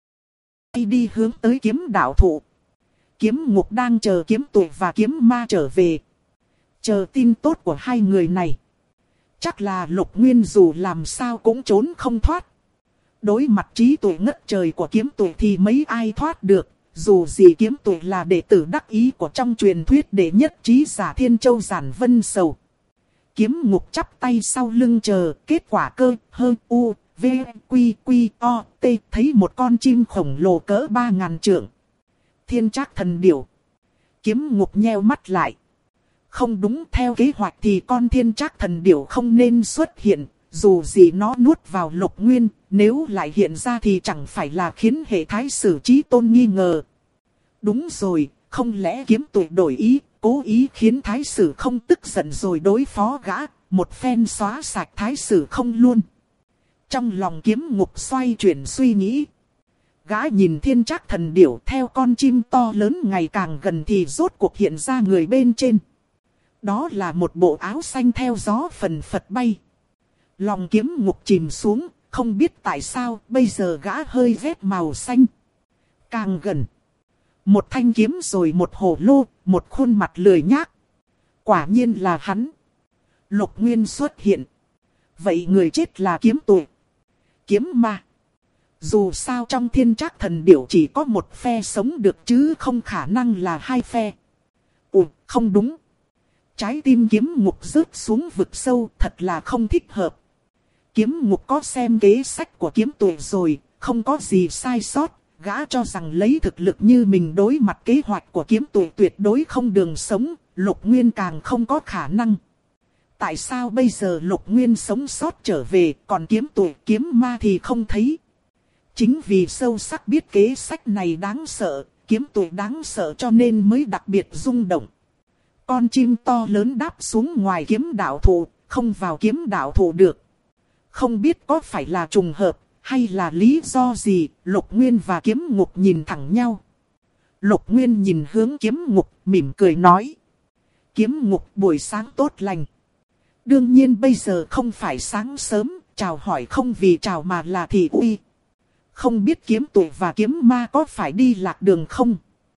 bay đi hướng tới kiếm đạo thụ. Kiếm ngục đang chờ kiếm tuệ và kiếm ma trở về. Chờ tin tốt của hai người này. Chắc là Lục Nguyên dù làm sao cũng trốn không thoát. Đối mặt trí tuệ ngất trời của kiếm tuệ thì mấy ai thoát được. Dù gì kiếm tuệ là đệ tử đắc ý của trong truyền thuyết đệ nhất trí giả Thiên Châu Giản Vân Sầu. Kiếm ngục chắp tay sau lưng chờ, kết quả cơ, hơ, u, v, quy, quy, o, t, thấy một con chim khổng lồ cỡ 3.000 trượng. Thiên Trác Thần Điểu. Kiếm ngục nheo mắt lại. Không đúng, theo kế hoạch thì con Thiên Trác Thần Điểu không nên xuất hiện, dù gì nó nuốt vào Lục Nguyên, nếu lại hiện ra thì chẳng phải là khiến hệ thái sử Chí Tôn nghi ngờ. Đúng rồi, không lẽ kiếm tuệ đổi ý, cố ý khiến thái sử không tức giận rồi đối phó gã, một phen xóa sạch thái sử không luôn. Trong lòng kiếm ngục xoay chuyển suy nghĩ. Gã nhìn Thiên Trác Thần Điểu theo con chim to lớn ngày càng gần thì rốt cuộc hiện ra người bên trên. Đó là một bộ áo xanh theo gió phần phật bay. Lòng kiếm ngục chìm xuống, không biết tại sao bây giờ gã hơi vét màu xanh. Càng gần. Một thanh kiếm rồi một hồ lô, một khuôn mặt lười nhác. Quả nhiên là hắn. Lục Nguyên xuất hiện. Vậy người chết là kiếm tuệ. Kiếm ma. Dù sao trong Thiên Trác Thần Điểu chỉ có một phe sống được chứ không khả năng là hai phe. Không đúng. Trái tim kiếm ngục rớt xuống vực sâu, thật là không thích hợp. Kiếm ngục có xem kế sách của kiếm tuệ rồi, không có gì sai sót. Gã cho rằng lấy thực lực như mình đối mặt kế hoạch của kiếm tuệ tuyệt đối không đường sống, Lục Nguyên càng không có khả năng. Tại sao bây giờ Lục Nguyên sống sót trở về, còn kiếm tuệ kiếm ma thì không thấy? Chính vì sâu sắc biết kế sách này đáng sợ, kiếm tuệ đáng sợ cho nên mới đặc biệt rung động. Con chim to lớn đáp xuống ngoài kiếm đạo thụ, không vào kiếm đạo thụ được. Không biết có phải là trùng hợp, hay là lý do gì, Lục Nguyên và kiếm ngục nhìn thẳng nhau. Lục Nguyên nhìn hướng kiếm ngục, mỉm cười nói. Kiếm ngục buổi sáng tốt lành. Đương nhiên bây giờ không phải sáng sớm, chào hỏi không vì chào mà là thị uy. Không biết kiếm tuệ và kiếm ma có phải đi lạc đường không?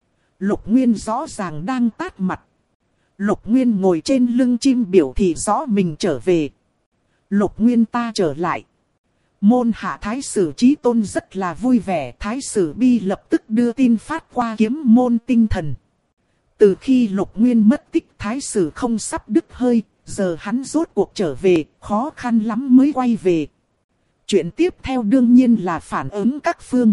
Lục Nguyên rõ ràng đang tát mặt. Lục Nguyên ngồi trên lưng chim biểu thị rõ mình trở về. Lục Nguyên ta trở lại. Môn hạ thái sử Chí Tôn rất là vui vẻ. Thái sử Bi lập tức đưa tin phát qua kiếm môn tinh thần. Từ khi Lục Nguyên mất tích thái sử không sắp đứt hơi. Giờ hắn rốt cuộc trở về, khó khăn lắm mới quay về. Chuyện tiếp theo đương nhiên là phản ứng các phương.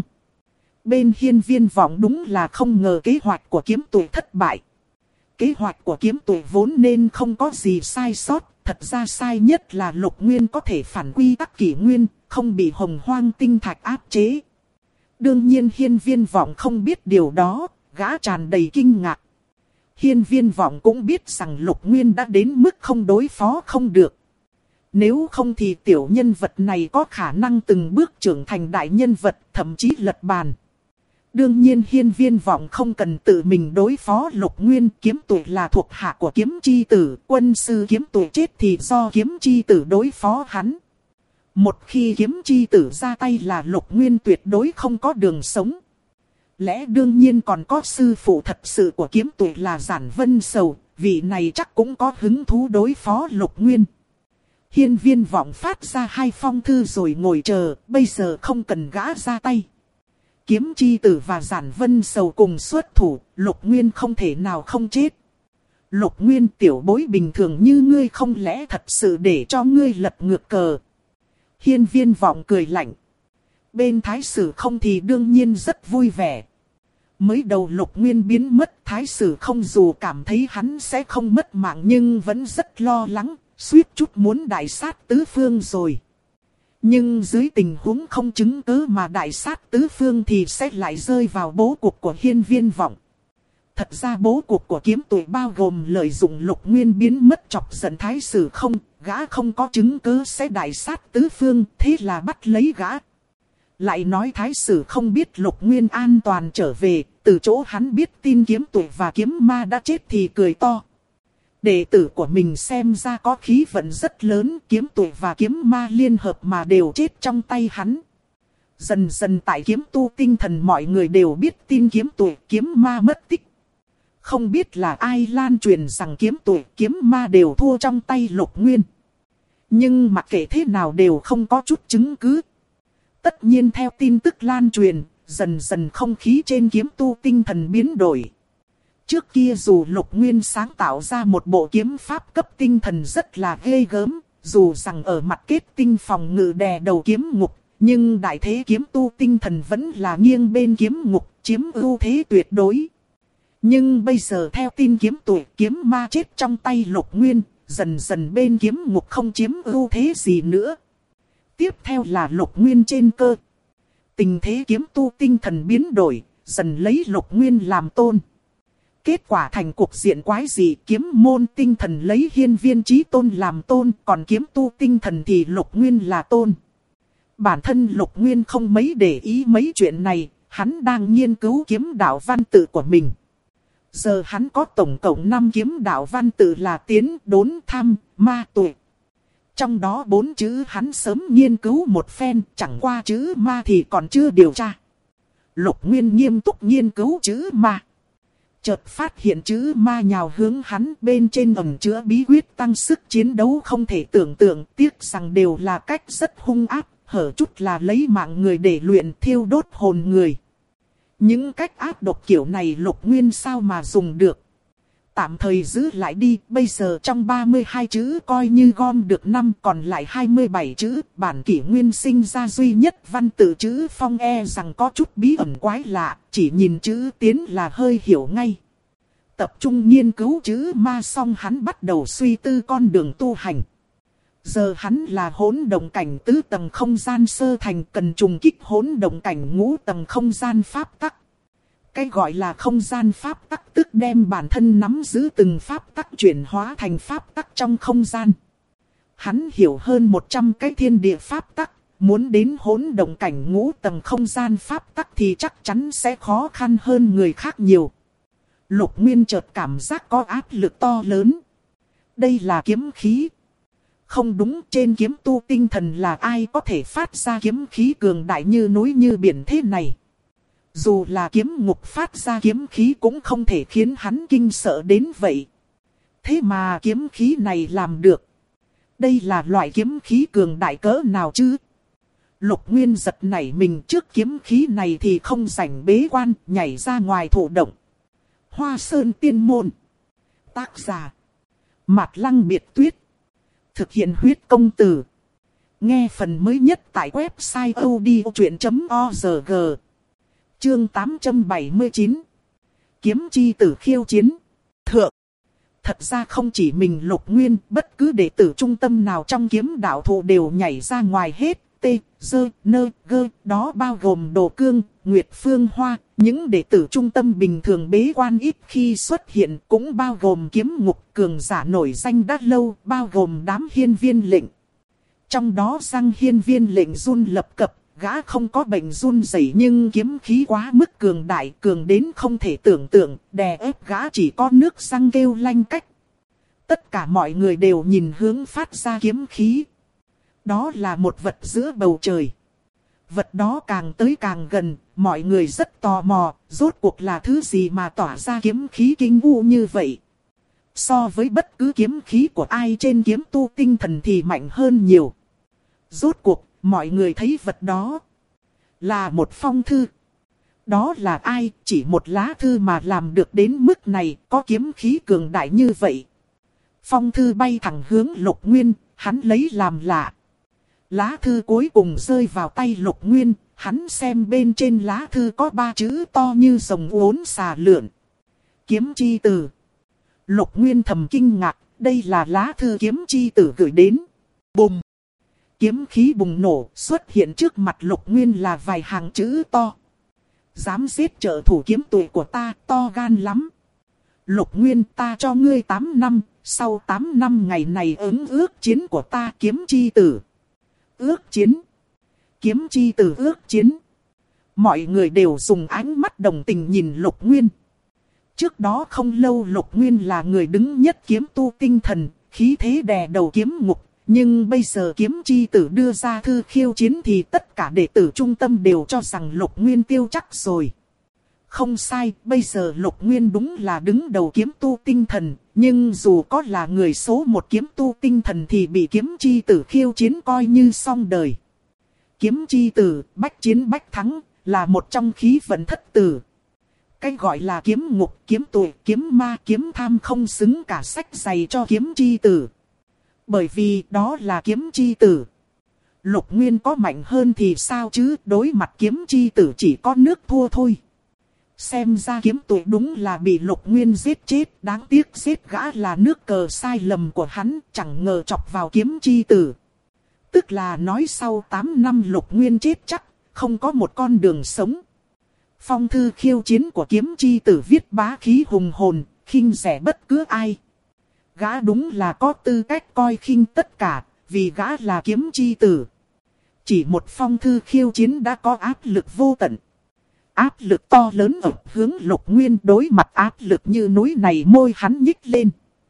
Bên Hiên Viên Vọng đúng là không ngờ kế hoạch của kiếm tuệ thất bại. Kế hoạch của kiếm tuệ vốn nên không có gì sai sót. Thật ra sai nhất là Lục Nguyên có thể phản quy tắc kỷ nguyên, không bị Hồng Hoang tinh thạch áp chế. Đương nhiên Hiên Viên Vọng không biết điều đó, gã tràn đầy kinh ngạc. Hiên Viên Vọng cũng biết rằng Lục Nguyên đã đến mức không đối phó không được. Nếu không thì tiểu nhân vật này có khả năng từng bước trưởng thành đại nhân vật, thậm chí lật bàn. Đương nhiên Hiên Viên Vọng không cần tự mình đối phó Lục Nguyên, kiếm tuệ là thuộc hạ của kiếm chi tử, quân sư kiếm tuệ chết thì do kiếm chi tử đối phó hắn. Một khi kiếm chi tử ra tay là Lục Nguyên tuyệt đối không có đường sống. Lẽ đương nhiên còn có sư phụ thật sự của kiếm tuệ là Giản Vân Sầu, vị này chắc cũng có hứng thú đối phó Lục Nguyên. Hiên Viên Vọng phát ra 2 phong thư rồi ngồi chờ, bây giờ không cần gã ra tay. Kiếm chi tử và Giản Vân Sầu cùng xuất thủ, Lục Nguyên không thể nào không chết. Lục Nguyên tiểu bối bình thường như ngươi không lẽ thật sự để cho ngươi lật ngược cờ. Hiên Viên Vọng cười lạnh. Bên thái sử không thì đương nhiên rất vui vẻ. Mới đầu Lục Nguyên biến mất, thái sử không dù cảm thấy hắn sẽ không mất mạng nhưng vẫn rất lo lắng, suýt chút muốn đại sát tứ phương rồi. Nhưng dưới tình huống không chứng cứ mà đại sát tứ phương thì sẽ lại rơi vào bố cục của Hiên Viên Vọng. Thật ra bố cục của kiếm tụi bao gồm lợi dụng Lục Nguyên biến mất chọc giận thái sử không, gã không có chứng cứ sẽ đại sát tứ phương, thế là bắt lấy gã. Lại nói thái sử không biết Lục Nguyên an toàn trở về, từ chỗ hắn biết tin kiếm tụi và kiếm ma đã chết thì cười to. Đệ tử của mình xem ra có khí vận rất lớn, kiếm tụi và kiếm ma liên hợp mà đều chết trong tay hắn. Dần dần tại kiếm tu tinh thần mọi người đều biết tin kiếm tụi kiếm ma mất tích. Không biết là ai lan truyền rằng kiếm tụi kiếm ma đều thua trong tay Lục Nguyên. Nhưng mặc kệ thế nào đều không có chút chứng cứ. Tất nhiên theo tin tức lan truyền, dần dần không khí trên kiếm tu tinh thần biến đổi. Trước kia dù Lục Nguyên sáng tạo ra một bộ kiếm pháp cấp tinh thần rất là ghê gớm, dù rằng ở mặt kết tinh phòng ngự đè đầu kiếm ngục, nhưng đại thế kiếm tu tinh thần vẫn là nghiêng bên kiếm ngục, chiếm ưu thế tuyệt đối. Nhưng bây giờ theo tin kiếm tụi kiếm ma chết trong tay Lục Nguyên, dần dần bên kiếm ngục không chiếm ưu thế gì nữa. Tiếp theo là Lục Nguyên trên cơ. Tình thế kiếm tu tinh thần biến đổi, dần lấy Lục Nguyên làm tôn. Kết quả thành cuộc diện quái dị, kiếm môn tinh thần lấy Hiên Viên Chí Tôn làm tôn, còn kiếm tu tinh thần thì Lục Nguyên là tôn. Bản thân Lục Nguyên không mấy để ý mấy chuyện này, hắn đang nghiên cứu kiếm đạo văn tự của mình. Giờ hắn có tổng cộng 5 kiếm đạo văn tự là tiến, đốn, tham, ma, tuệ. Trong đó 4 chữ hắn sớm nghiên cứu một phen, chẳng qua chữ ma thì còn chưa điều tra. Lục Nguyên nghiêm túc nghiên cứu chữ ma. Chợt phát hiện chữ ma nhào hướng hắn, bên trên ẩn chứa bí quyết tăng sức chiến đấu không thể tưởng tượng, tiếc rằng đều là cách rất hung ác, hở chút là lấy mạng người để luyện, thiêu đốt hồn người. Những cách ác độc kiểu này Lục Nguyên sao mà dùng được. Tạm thời giữ lại đi, bây giờ trong 32 chữ coi như gom được 5, còn lại 27 chữ, bản kỷ nguyên sinh ra duy nhất văn tự chữ phong rằng có chút bí ẩn quái lạ, chỉ nhìn chữ tiến là hơi hiểu ngay. Tập trung nghiên cứu chữ ma xong hắn bắt đầu suy tư con đường tu hành. Giờ hắn là hỗn động cảnh tứ tầng không gian sơ thành, cần trùng kích hỗn động cảnh ngũ tầng không gian pháp tắc. Cái gọi là không gian pháp tắc tức đem bản thân nắm giữ từng pháp tắc chuyển hóa thành pháp tắc trong không gian. Hắn hiểu hơn 100 cái thiên địa pháp tắc, muốn đến hỗn động cảnh ngũ tầng không gian pháp tắc thì chắc chắn sẽ khó khăn hơn người khác nhiều. Lục Nguyên chợt cảm giác có áp lực to lớn. Đây là kiếm khí. Không đúng, trên kiếm tu tinh thần là ai có thể phát ra kiếm khí cường đại như núi như biển thế này. Dù là kiếm ngục phát ra kiếm khí cũng không thể khiến hắn kinh sợ đến vậy. Thế mà kiếm khí này làm được. Đây là loại kiếm khí cường đại cỡ nào chứ? Lục Nguyên giật nảy mình, trước kiếm khí này thì không rảnh bế quan, nhảy ra ngoài thụ động. Hoa Sơn Tiên Môn. Tác giả Mạt Lăng Biệt Tuyết. Thực hiện huyết công từ. Nghe phần mới nhất tại website odchuyện.org. Chương 879. Kiếm chi tử khiêu chiến. Thượng. Thật ra không chỉ mình Lục Nguyên, bất cứ đệ tử trung tâm nào trong kiếm đạo thụ đều nhảy ra ngoài hết. T, dơ, nơ, gơ, đó bao gồm Đồ Cương, Nguyệt Phương Hoa. Những đệ tử trung tâm bình thường bế quan ít khi xuất hiện, cũng bao gồm kiếm ngục cường giả nổi danh đã lâu, bao gồm đám hiên viên lệnh. Trong đó răng hiên viên lệnh run lập cập, gã không có bệnh run rẩy nhưng kiếm khí quá mức cường đại, cường đến không thể tưởng tượng, đè ép gã chỉ có nước răng kêu lanh cách. Tất cả mọi người đều nhìn hướng phát ra kiếm khí. Đó là một vật giữa bầu trời. Vật đó càng tới càng gần, mọi người rất tò mò, rốt cuộc là thứ gì mà tỏa ra kiếm khí kinh u như vậy. So với bất cứ kiếm khí của ai trên kiếm tu tinh thần thì mạnh hơn nhiều. Rốt cuộc, mọi người thấy vật đó là một phong thư. Đó là ai, chỉ một lá thư mà làm được đến mức này, có kiếm khí cường đại như vậy. Phong thư bay thẳng hướng Lục Nguyên, hắn lấy làm lạ. Lá thư cuối cùng rơi vào tay Lục Nguyên, hắn xem bên trên lá thư có 3 chữ to như rồng uốn xà lượn. Kiếm chi tử. Lục Nguyên thầm kinh ngạc, đây là lá thư kiếm chi tử gửi đến. Bùng! Kiếm khí bùng nổ, xuất hiện trước mặt Lục Nguyên là vài hàng chữ to. Dám giết trợ thủ kiếm tuổi của ta, to gan lắm. Lục Nguyên, ta cho ngươi 8 năm, sau 8 năm ngày này ứng ước chiến của ta kiếm chi tử. Ước chiến. Kiếm chi tử ước chiến. Mọi người đều dùng ánh mắt đồng tình nhìn Lục Nguyên. Trước đó không lâu Lục Nguyên là người đứng nhất kiếm tu tinh thần, khí thế đè đầu kiếm ngục. Nhưng bây giờ kiếm chi tử đưa ra thư khiêu chiến thì tất cả đệ tử trung tâm đều cho rằng Lục Nguyên tiêu chắc rồi. Không sai, bây giờ Lục Nguyên đúng là đứng đầu kiếm tu tinh thần, nhưng dù có là người số một kiếm tu tinh thần thì bị kiếm chi tử khiêu chiến coi như xong đời. Kiếm chi tử, bách chiến bách thắng, là một trong khí vận thất tử. Cái gọi là kiếm ngục, kiếm tù, kiếm ma, kiếm tham không xứng cả sách dày cho kiếm chi tử. Bởi vì đó là kiếm chi tử. Lục Nguyên có mạnh hơn thì sao chứ, đối mặt kiếm chi tử chỉ có nước thua thôi. Xem ra kiếm tụ đúng là bị Lục Nguyên giết chết, đáng tiếc giết gã là nước cờ sai lầm của hắn, chẳng ngờ chọc vào kiếm chi tử. Tức là nói sau 8 năm Lục Nguyên chết chắc, không có một con đường sống. Phong thư khiêu chiến của kiếm chi tử viết bá khí hùng hồn, khinh rẻ bất cứ ai. Gã đúng là có tư cách coi khinh tất cả, vì gã là kiếm chi tử. Chỉ một phong thư khiêu chiến đã có áp lực vô tận. Áp lực to lớn ở hướng Lục Nguyên, đối mặt áp lực như núi này môi hắn nhích lên.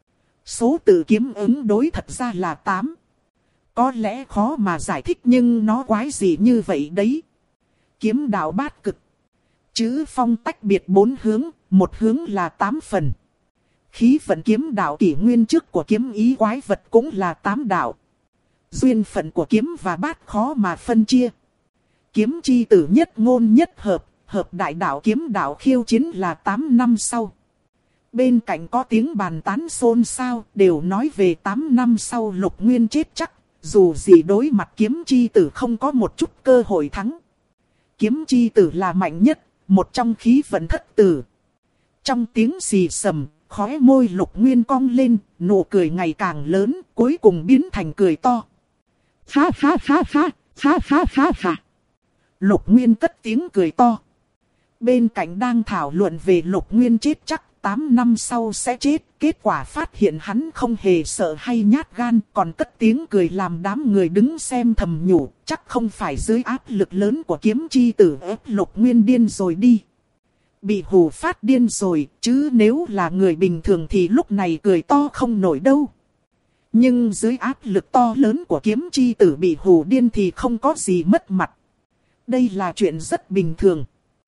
Số tự kiếm ứng đối thật ra là 8. Có lẽ khó mà giải thích nhưng nó quái gì như vậy đấy. Kiếm đạo bát cực. Chữ phong tách biệt 4 hướng, một hướng là 8 phần. Khí vận kiếm đạo kỷ nguyên trước của kiếm ý quái vật cũng là 8 đạo. Duyên phận của kiếm và bát khó mà phân chia. Kiếm chi tử nhất ngôn nhất hợp, hợp đại đạo kiếm đạo khiêu chiến là 8 năm sau. Bên cạnh có tiếng bàn tán xôn xao, đều nói về 8 năm sau Lục Nguyên chết chắc, dù gì đối mặt kiếm chi tử không có một chút cơ hội thắng. Kiếm chi tử là mạnh nhất, một trong khí vận thất tử. Trong tiếng xì sầm, khóe môi Lục Nguyên cong lên, nụ cười ngày càng lớn, cuối cùng biến thành cười to. Ha ha ha ha, ha ha ha ha. Lục Nguyên cất tiếng cười to. Bên cạnh đang thảo luận về Lục Nguyên chết chắc 8 năm sau sẽ chết. Kết quả phát hiện hắn không hề sợ hay nhát gan, còn cất tiếng cười làm đám người đứng xem thầm nhủ. Chắc không phải dưới áp lực lớn của kiếm chi tử ép Lục Nguyên điên rồi đi. Bị hù phát điên rồi, chứ nếu là người bình thường thì lúc này cười to không nổi đâu. Nhưng dưới áp lực to lớn của kiếm chi tử bị hù điên thì không có gì mất mặt. Đây là chuyện rất bình thường.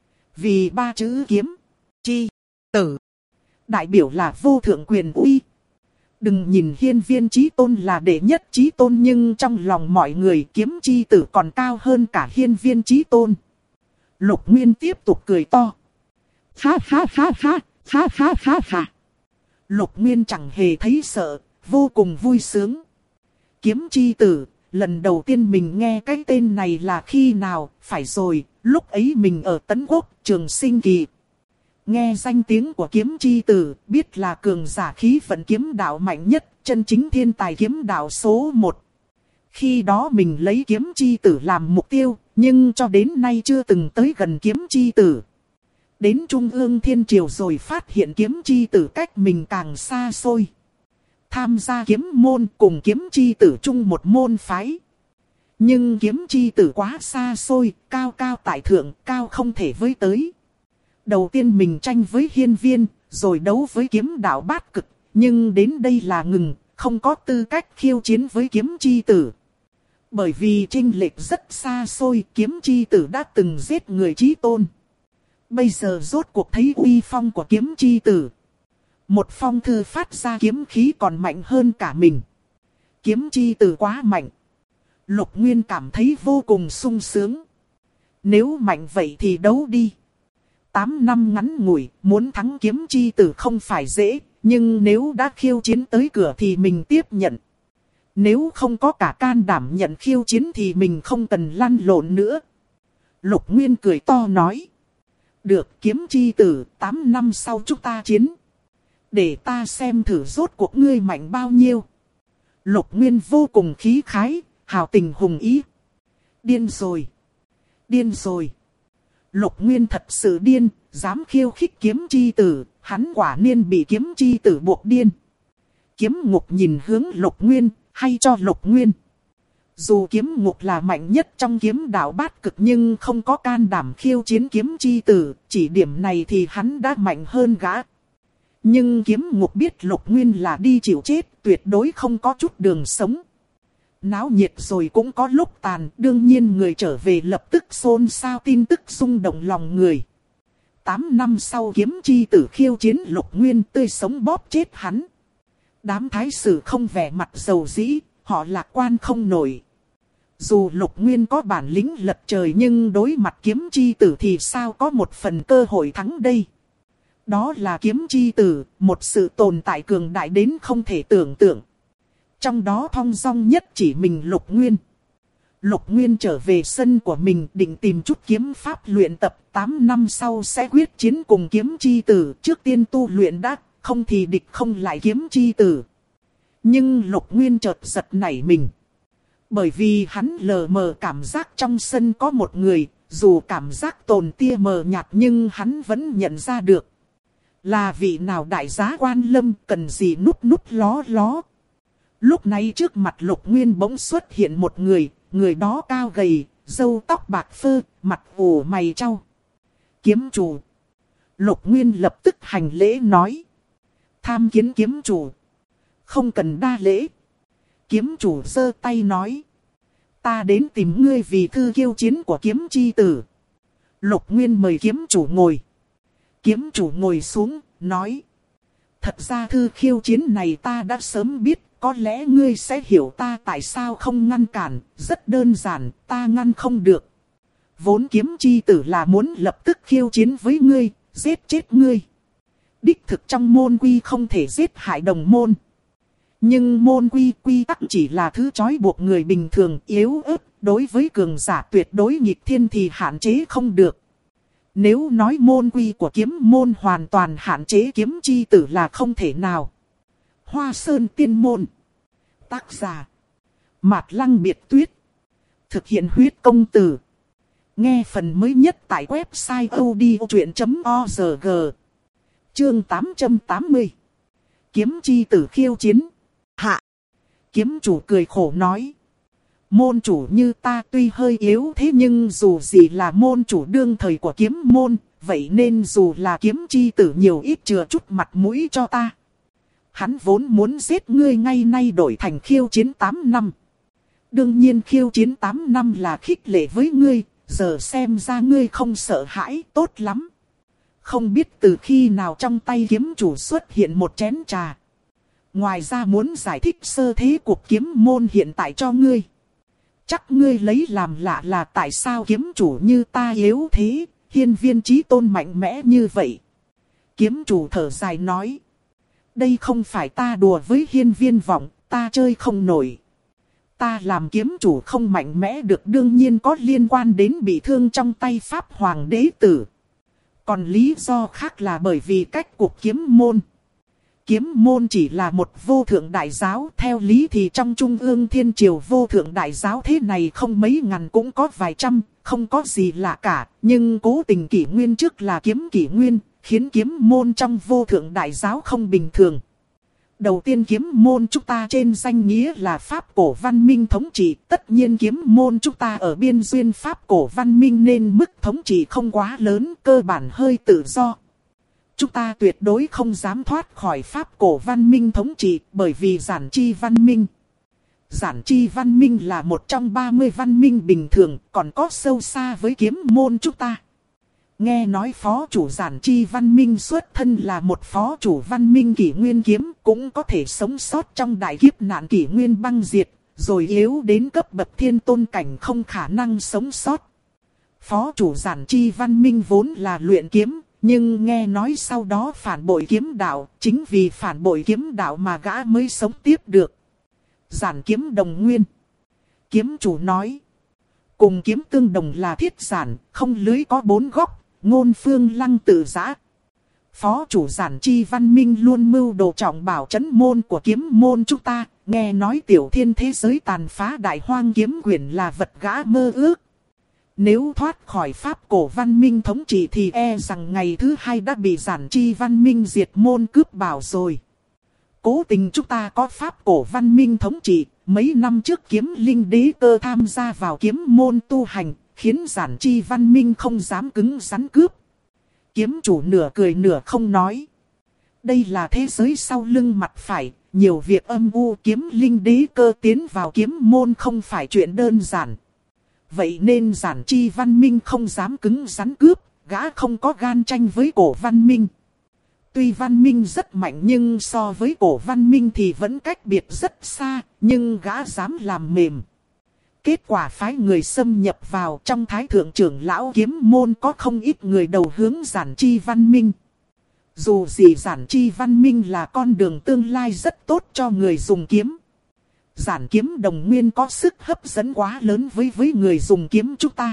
Vì 3 chữ kiếm, chi, tử, đại biểu là vô thượng quyền uy. Đừng nhìn hiên viên chí tôn là đệ nhất chí tôn nhưng trong lòng mọi người kiếm chi tử còn cao hơn cả hiên viên chí tôn. Lục Nguyên tiếp tục cười to. Ha ha ha ha, ha ha ha ha. Lục Nguyên chẳng hề thấy sợ, vô cùng vui sướng. Kiếm chi tử, lần đầu tiên mình nghe cái tên này là khi nào, phải rồi, lúc ấy mình ở Tấn Quốc, Trường Sinh Kỳ. Nghe danh tiếng của kiếm chi tử, biết là cường giả khí vận kiếm đạo mạnh nhất, chân chính thiên tài kiếm đạo số 1. Khi đó mình lấy kiếm chi tử làm mục tiêu, nhưng cho đến nay chưa từng tới gần kiếm chi tử. Đến Trung ương Thiên Triều rồi phát hiện kiếm chi tử cách mình càng xa xôi. Tham gia kiếm môn cùng kiếm chi tử chung một môn phái. Nhưng kiếm chi tử quá xa xôi, cao cao tại thượng, cao không thể với tới. Đầu tiên mình tranh với hiên viên, rồi đấu với kiếm đạo bát cực. Nhưng đến đây là ngừng, không có tư cách khiêu chiến với kiếm chi tử. Bởi vì chênh lệch rất xa xôi, kiếm chi tử đã từng giết người chí tôn. Bây giờ rốt cuộc thấy uy phong của kiếm chi tử. Một phong thư phát ra kiếm khí còn mạnh hơn cả mình. Kiếm chi tử quá mạnh. Lục Nguyên cảm thấy vô cùng sung sướng. Nếu mạnh vậy thì đấu đi. 8 năm ngắn ngủi, muốn thắng kiếm chi tử không phải dễ. Nhưng nếu đã khiêu chiến tới cửa thì mình tiếp nhận. Nếu không có cả can đảm nhận khiêu chiến thì mình không cần lăn lộn nữa. Lục Nguyên cười to nói. Được kiếm chi tử, 8 năm sau chúng ta chiến. Để ta xem thử rốt cuộc ngươi mạnh bao nhiêu. Lục Nguyên vô cùng khí khái, hào tình hùng ý. Điên rồi. Điên rồi. Lục Nguyên thật sự điên, dám khiêu khích kiếm chi tử, hắn quả nhiên bị kiếm chi tử buộc điên. Kiếm ngục nhìn hướng Lục Nguyên, hay cho Lục Nguyên. Dù kiếm ngục là mạnh nhất trong kiếm đạo bát cực nhưng không có can đảm khiêu chiến kiếm chi tử, chỉ điểm này thì hắn đã mạnh hơn gã. Nhưng kiếm ngục biết Lục Nguyên là đi chịu chết, tuyệt đối không có chút đường sống. Náo nhiệt rồi cũng có lúc tàn, đương nhiên người trở về lập tức xôn xao tin tức rung động lòng người. 8 năm sau kiếm chi tử khiêu chiến Lục Nguyên tươi sống bóp chết hắn. Đám thái sử không vẻ mặt dầu dĩ, họ lạc quan không nổi. Dù Lục Nguyên có bản lĩnh lật trời nhưng đối mặt kiếm chi tử thì sao có một phần cơ hội thắng đây. Đó là kiếm chi tử, một sự tồn tại cường đại đến không thể tưởng tượng. Trong đó thong dong nhất chỉ mình Lục Nguyên. Lục Nguyên trở về sân của mình định tìm chút kiếm pháp luyện tập, 8 năm sau sẽ quyết chiến cùng kiếm chi tử, trước tiên tu luyện đã, không thì địch không lại kiếm chi tử. Nhưng Lục Nguyên chợt giật nảy mình. Bởi vì hắn lờ mờ cảm giác trong sân có một người, dù cảm giác tồn tia mờ nhạt nhưng hắn vẫn nhận ra được. Là vị nào đại giá Quan Lâm, cần gì núp núp ló ló. Lúc này trước mặt Lục Nguyên bỗng xuất hiện một người, người đó cao gầy, râu tóc bạc phơ, mặt ủ mày trao. Kiếm chủ. Lục Nguyên lập tức hành lễ nói. Tham kiến kiếm chủ. Không cần đa lễ. Kiếm chủ giơ tay nói. Ta đến tìm ngươi vì thư khiêu chiến của kiếm chi tử. Lục Nguyên mời kiếm chủ ngồi. Kiếm chủ ngồi xuống, nói. Thật ra thư khiêu chiến này ta đã sớm biết. Có lẽ ngươi sẽ hiểu ta tại sao không ngăn cản. Rất đơn giản, ta ngăn không được. Vốn kiếm chi tử là muốn lập tức khiêu chiến với ngươi, giết chết ngươi. Đích thực trong môn quy không thể giết hại đồng môn. Nhưng môn quy tắc chỉ là thứ trói buộc người bình thường yếu ớt, đối với cường giả tuyệt đối nghịch thiên thì hạn chế không được. Nếu nói môn quy của kiếm môn hoàn toàn hạn chế kiếm chi tử là không thể nào. Hoa Sơn Tiên Môn. Tác giả Mạt Lăng Biệt Tuyết. Thực hiện huyết công từ. Nghe phần mới nhất tại website odchuyện.org. Chương 880. Kiếm chi tử khiêu chiến. Hạ. Kiếm chủ cười khổ nói. Môn chủ như ta tuy hơi yếu thế nhưng dù gì là môn chủ đương thời của kiếm môn. Vậy nên dù là kiếm chi tử nhiều ít chừa chút mặt mũi cho ta. Hắn vốn muốn giết ngươi ngay nay đổi thành khiêu chiến 8 năm. Đương nhiên khiêu chiến 8 năm là khích lệ với ngươi. Giờ xem ra ngươi không sợ hãi, tốt lắm. Không biết từ khi nào trong tay kiếm chủ xuất hiện một chén trà. Ngoài ra muốn giải thích sơ thế cuộc kiếm môn hiện tại cho ngươi. Chắc ngươi lấy làm lạ là tại sao kiếm chủ như ta yếu thế, hiên viên chí tôn mạnh mẽ như vậy. Kiếm chủ thở dài nói. Đây không phải ta đùa với hiên viên vọng, ta chơi không nổi. Ta làm kiếm chủ không mạnh mẽ được đương nhiên có liên quan đến bị thương trong tay Pháp Hoàng đế tử. Còn lý do khác là bởi vì cách cuộc kiếm môn. Kiếm môn chỉ là một vô thượng đại giáo, theo lý thì trong trung ương thiên triều vô thượng đại giáo thế này không mấy ngàn cũng có vài trăm, không có gì lạ cả. Nhưng cố tình kỷ nguyên trước là kiếm kỷ nguyên, khiến kiếm môn trong vô thượng đại giáo không bình thường. Đầu tiên kiếm môn chúng ta trên danh nghĩa là Pháp cổ văn minh thống trị. Tất nhiên kiếm môn chúng ta ở biên duyên Pháp cổ văn minh nên mức thống trị không quá lớn, cơ bản hơi tự do. Chúng ta tuyệt đối không dám thoát khỏi Pháp cổ văn minh thống trị bởi vì giản chi văn minh. Giản chi văn minh là một trong 30 văn minh bình thường, còn có sâu xa với kiếm môn chúng ta. Nghe nói phó chủ giản chi văn minh xuất thân là một phó chủ văn minh kỷ nguyên kiếm, cũng có thể sống sót trong đại kiếp nạn kỷ nguyên băng diệt, rồi yếu đến cấp bậc thiên tôn cảnh không khả năng sống sót. Phó chủ giản chi văn minh vốn là luyện kiếm, nhưng nghe nói sau đó phản bội kiếm đạo, chính vì phản bội kiếm đạo mà gã mới sống tiếp được. Giản kiếm đồng nguyên. Kiếm chủ nói. Cùng kiếm tương đồng là thiết giản, không lưới có 4 góc, ngôn phương lăng tự giã. Phó chủ giản chi văn minh luôn mưu đồ trọng bảo trấn môn của kiếm môn chúng ta, nghe nói tiểu thiên thế giới tàn phá đại hoang kiếm quyển là vật gã mơ ước. Nếu thoát khỏi Pháp cổ văn minh thống trị thì e rằng ngày thứ hai đã bị Giản Chi văn minh diệt môn cướp bảo rồi. Cố tình chúng ta có Pháp cổ văn minh thống trị, mấy năm trước Kiếm Linh Đế Cơ tham gia vào kiếm môn tu hành, khiến Giản Chi văn minh không dám cứng rắn cướp. Kiếm chủ nửa cười nửa không nói. Đây là thế giới sau lưng mặt phải, nhiều việc âm u. Kiếm Linh Đế Cơ tiến vào kiếm môn không phải chuyện đơn giản. Vậy nên Giản Chi văn minh không dám cứng rắn cướp, gã không có gan tranh với cổ văn minh. Tuy văn minh rất mạnh nhưng so với cổ văn minh thì vẫn cách biệt rất xa, nhưng gã dám làm mềm. Kết quả phái người xâm nhập vào, trong Thái Thượng trưởng lão kiếm môn có không ít người đầu hướng Giản Chi văn minh. Dù gì Giản Chi văn minh là con đường tương lai rất tốt cho người dùng kiếm. Giản kiếm đồng nguyên có sức hấp dẫn quá lớn với người dùng kiếm chúng ta.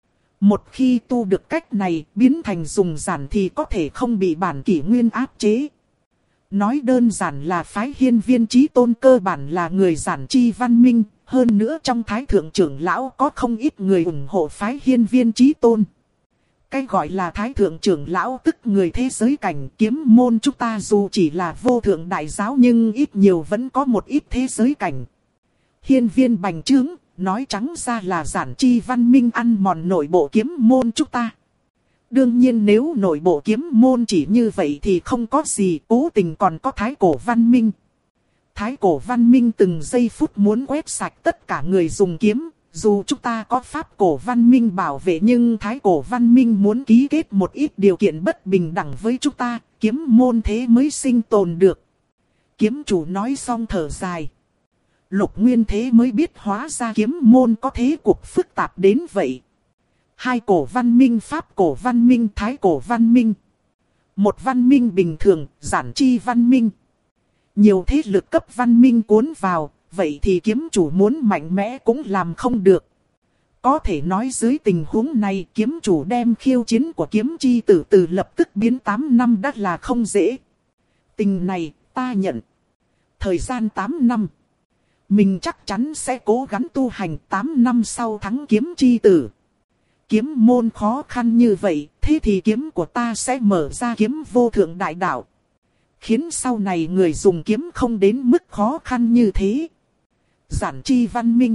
Một khi tu được cách này, biến thành dùng giản thì có thể không bị bản kỷ nguyên áp chế. Nói đơn giản là phái Hiên Viên Chí Tôn cơ bản là người Giản Chi văn minh. Hơn nữa trong Thái Thượng trưởng lão có không ít người ủng hộ phái Hiên Viên Chí Tôn. Cái gọi là Thái Thượng trưởng lão tức người thế giới cảnh. Kiếm môn chúng ta dù chỉ là vô thượng đại giáo nhưng ít nhiều vẫn có một ít thế giới cảnh. Hiên Viên bành trướng, nói trắng ra là Giản Chi văn minh ăn mòn nội bộ kiếm môn chúng ta. Đương nhiên nếu nội bộ kiếm môn chỉ như vậy thì không có gì, cố tình còn có Thái cổ văn minh. Thái cổ văn minh từng giây phút muốn quét sạch tất cả người dùng kiếm. Dù chúng ta có Pháp cổ văn minh bảo vệ nhưng Thái cổ văn minh muốn ký kết một ít điều kiện bất bình đẳng với chúng ta, kiếm môn thế mới sinh tồn được. Kiếm chủ nói xong thở dài. Lục Nguyên thế mới biết hóa ra kiếm môn có thế cuộc phức tạp đến vậy. Hai cổ văn minh, Pháp cổ văn minh, Thái cổ văn minh. Một văn minh bình thường, Giản Chi văn minh. Nhiều thế lực cấp văn minh cuốn vào, vậy thì kiếm chủ muốn mạnh mẽ cũng làm không được. Có thể nói dưới tình huống này kiếm chủ đem khiêu chiến của kiếm chi tử từ lập tức biến 8 năm đã là không dễ. Tình này ta nhận. Thời gian 8 năm. Mình chắc chắn sẽ cố gắng tu hành 8 năm sau thắng kiếm chi tử. Kiếm môn khó khăn như vậy, thế thì kiếm của ta sẽ mở ra kiếm vô thượng đại đạo. Khiến sau này người dùng kiếm không đến mức khó khăn như thế. Giản Chi văn minh.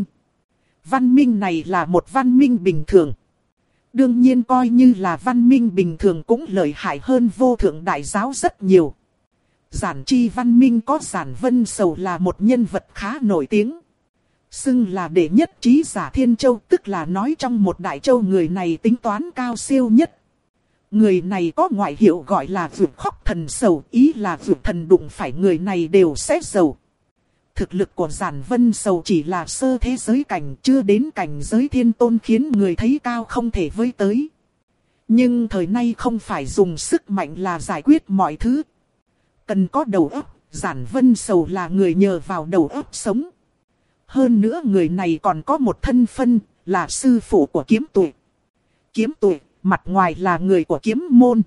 Văn minh này là một văn minh bình thường. Đương nhiên coi như là văn minh bình thường cũng lợi hại hơn vô thượng đại giáo rất nhiều. Giản Chi văn minh có Giản Vân Sầu là một nhân vật khá nổi tiếng. Xưng là đệ nhất trí giả Thiên Châu, tức là nói trong một đại châu người này tính toán cao siêu nhất. Người này có ngoại hiệu gọi là vượt khóc thần sầu, ý là vượt thần đụng phải người này đều sẽ sầu. Thực lực của Giản Vân Sầu chỉ là sơ thế giới cảnh, chưa đến cảnh giới thiên tôn khiến người thấy cao không thể với tới. Nhưng thời nay không phải dùng sức mạnh là giải quyết mọi thứ. Cần có đầu óc, Giản Vân Sầu là người nhờ vào đầu óc sống. Hơn nữa người này còn có một thân phân, là sư phụ của kiếm tuệ. Kiếm tuệ, mặt ngoài là người của kiếm môn.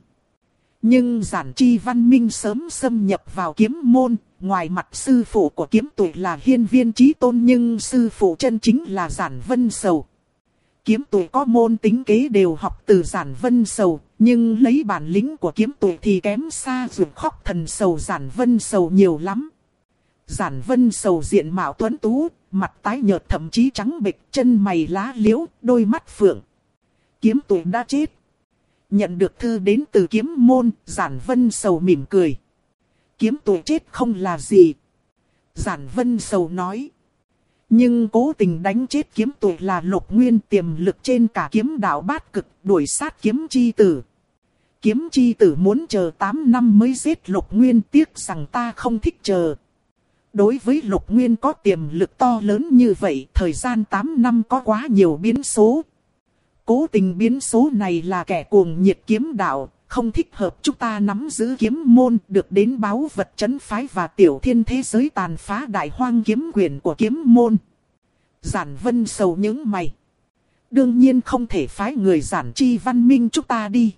Nhưng Giản Chi văn minh sớm xâm nhập vào kiếm môn, ngoài mặt sư phụ của kiếm tuệ là Hiên Viên Chí Tôn nhưng sư phụ chân chính là Giản Vân Sầu. Kiếm tuệ có môn tính kế đều học từ Giản Vân Sầu, nhưng lấy bản lĩnh của kiếm tuệ thì kém xa vượt khóc thần sầu Giản Vân Sầu nhiều lắm. Giản Vân Sầu diện mạo tuấn tú, mặt tái nhợt thậm chí trắng bệch, chân mày lá liễu, đôi mắt phượng. Kiếm tuệ đã chết. Nhận được thư đến từ kiếm môn, Giản Vân Sầu mỉm cười. Kiếm tuệ chết không là gì. Giản Vân Sầu nói. Nhưng cố tình đánh chết kiếm tuệ là Lục Nguyên, tiềm lực trên cả kiếm đạo bát cực, đuổi sát kiếm chi tử. Kiếm chi tử muốn chờ 8 năm mới giết Lục Nguyên, tiếc rằng ta không thích chờ. Đối với Lục Nguyên có tiềm lực to lớn như vậy, thời gian 8 năm có quá nhiều biến số. Cố tình biến số này là kẻ cuồng nhiệt kiếm đạo, không thích hợp chúng ta nắm giữ kiếm môn, được đến báu vật trấn phái và tiểu thiên thế giới tàn phá đại hoang kiếm quyền của kiếm môn. Giản Vân Sầu những mày. Đương nhiên không thể phái người Giản Chi văn minh chúng ta đi.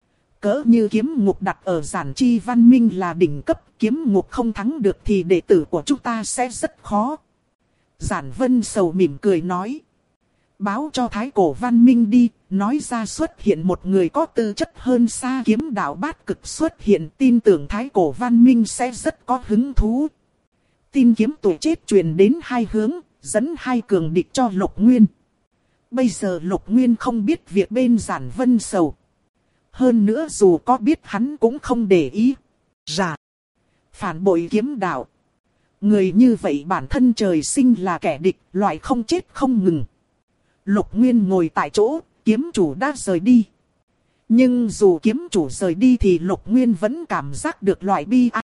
Cỡ như kiếm ngục đặt ở Giản Chi văn minh là đỉnh cấp, kiếm ngục không thắng được thì đệ tử của chúng ta sẽ rất khó. Giản Vân Sầu mỉm cười nói. Báo cho Thái Cổ Văn Minh đi, nói ra xuất hiện một người có tư chất hơn xa kiếm đạo bát cực xuất hiện, tin tưởng Thái Cổ Văn Minh sẽ rất có hứng thú. Tin kiếm tuổi chết truyền đến hai hướng, dẫn hai cường địch cho Lục Nguyên. Bây giờ Lục Nguyên không biết việc bên Giản Vân Sầu. Hơn nữa dù có biết hắn cũng không để ý. Dạ. Phản bội kiếm đạo. Người như vậy bản thân trời sinh là kẻ địch, loại không chết không ngừng. Lục Nguyên ngồi tại chỗ, kiếm chủ đã rời đi. Nhưng dù kiếm chủ rời đi thì Lục Nguyên vẫn cảm giác được loại bi ai.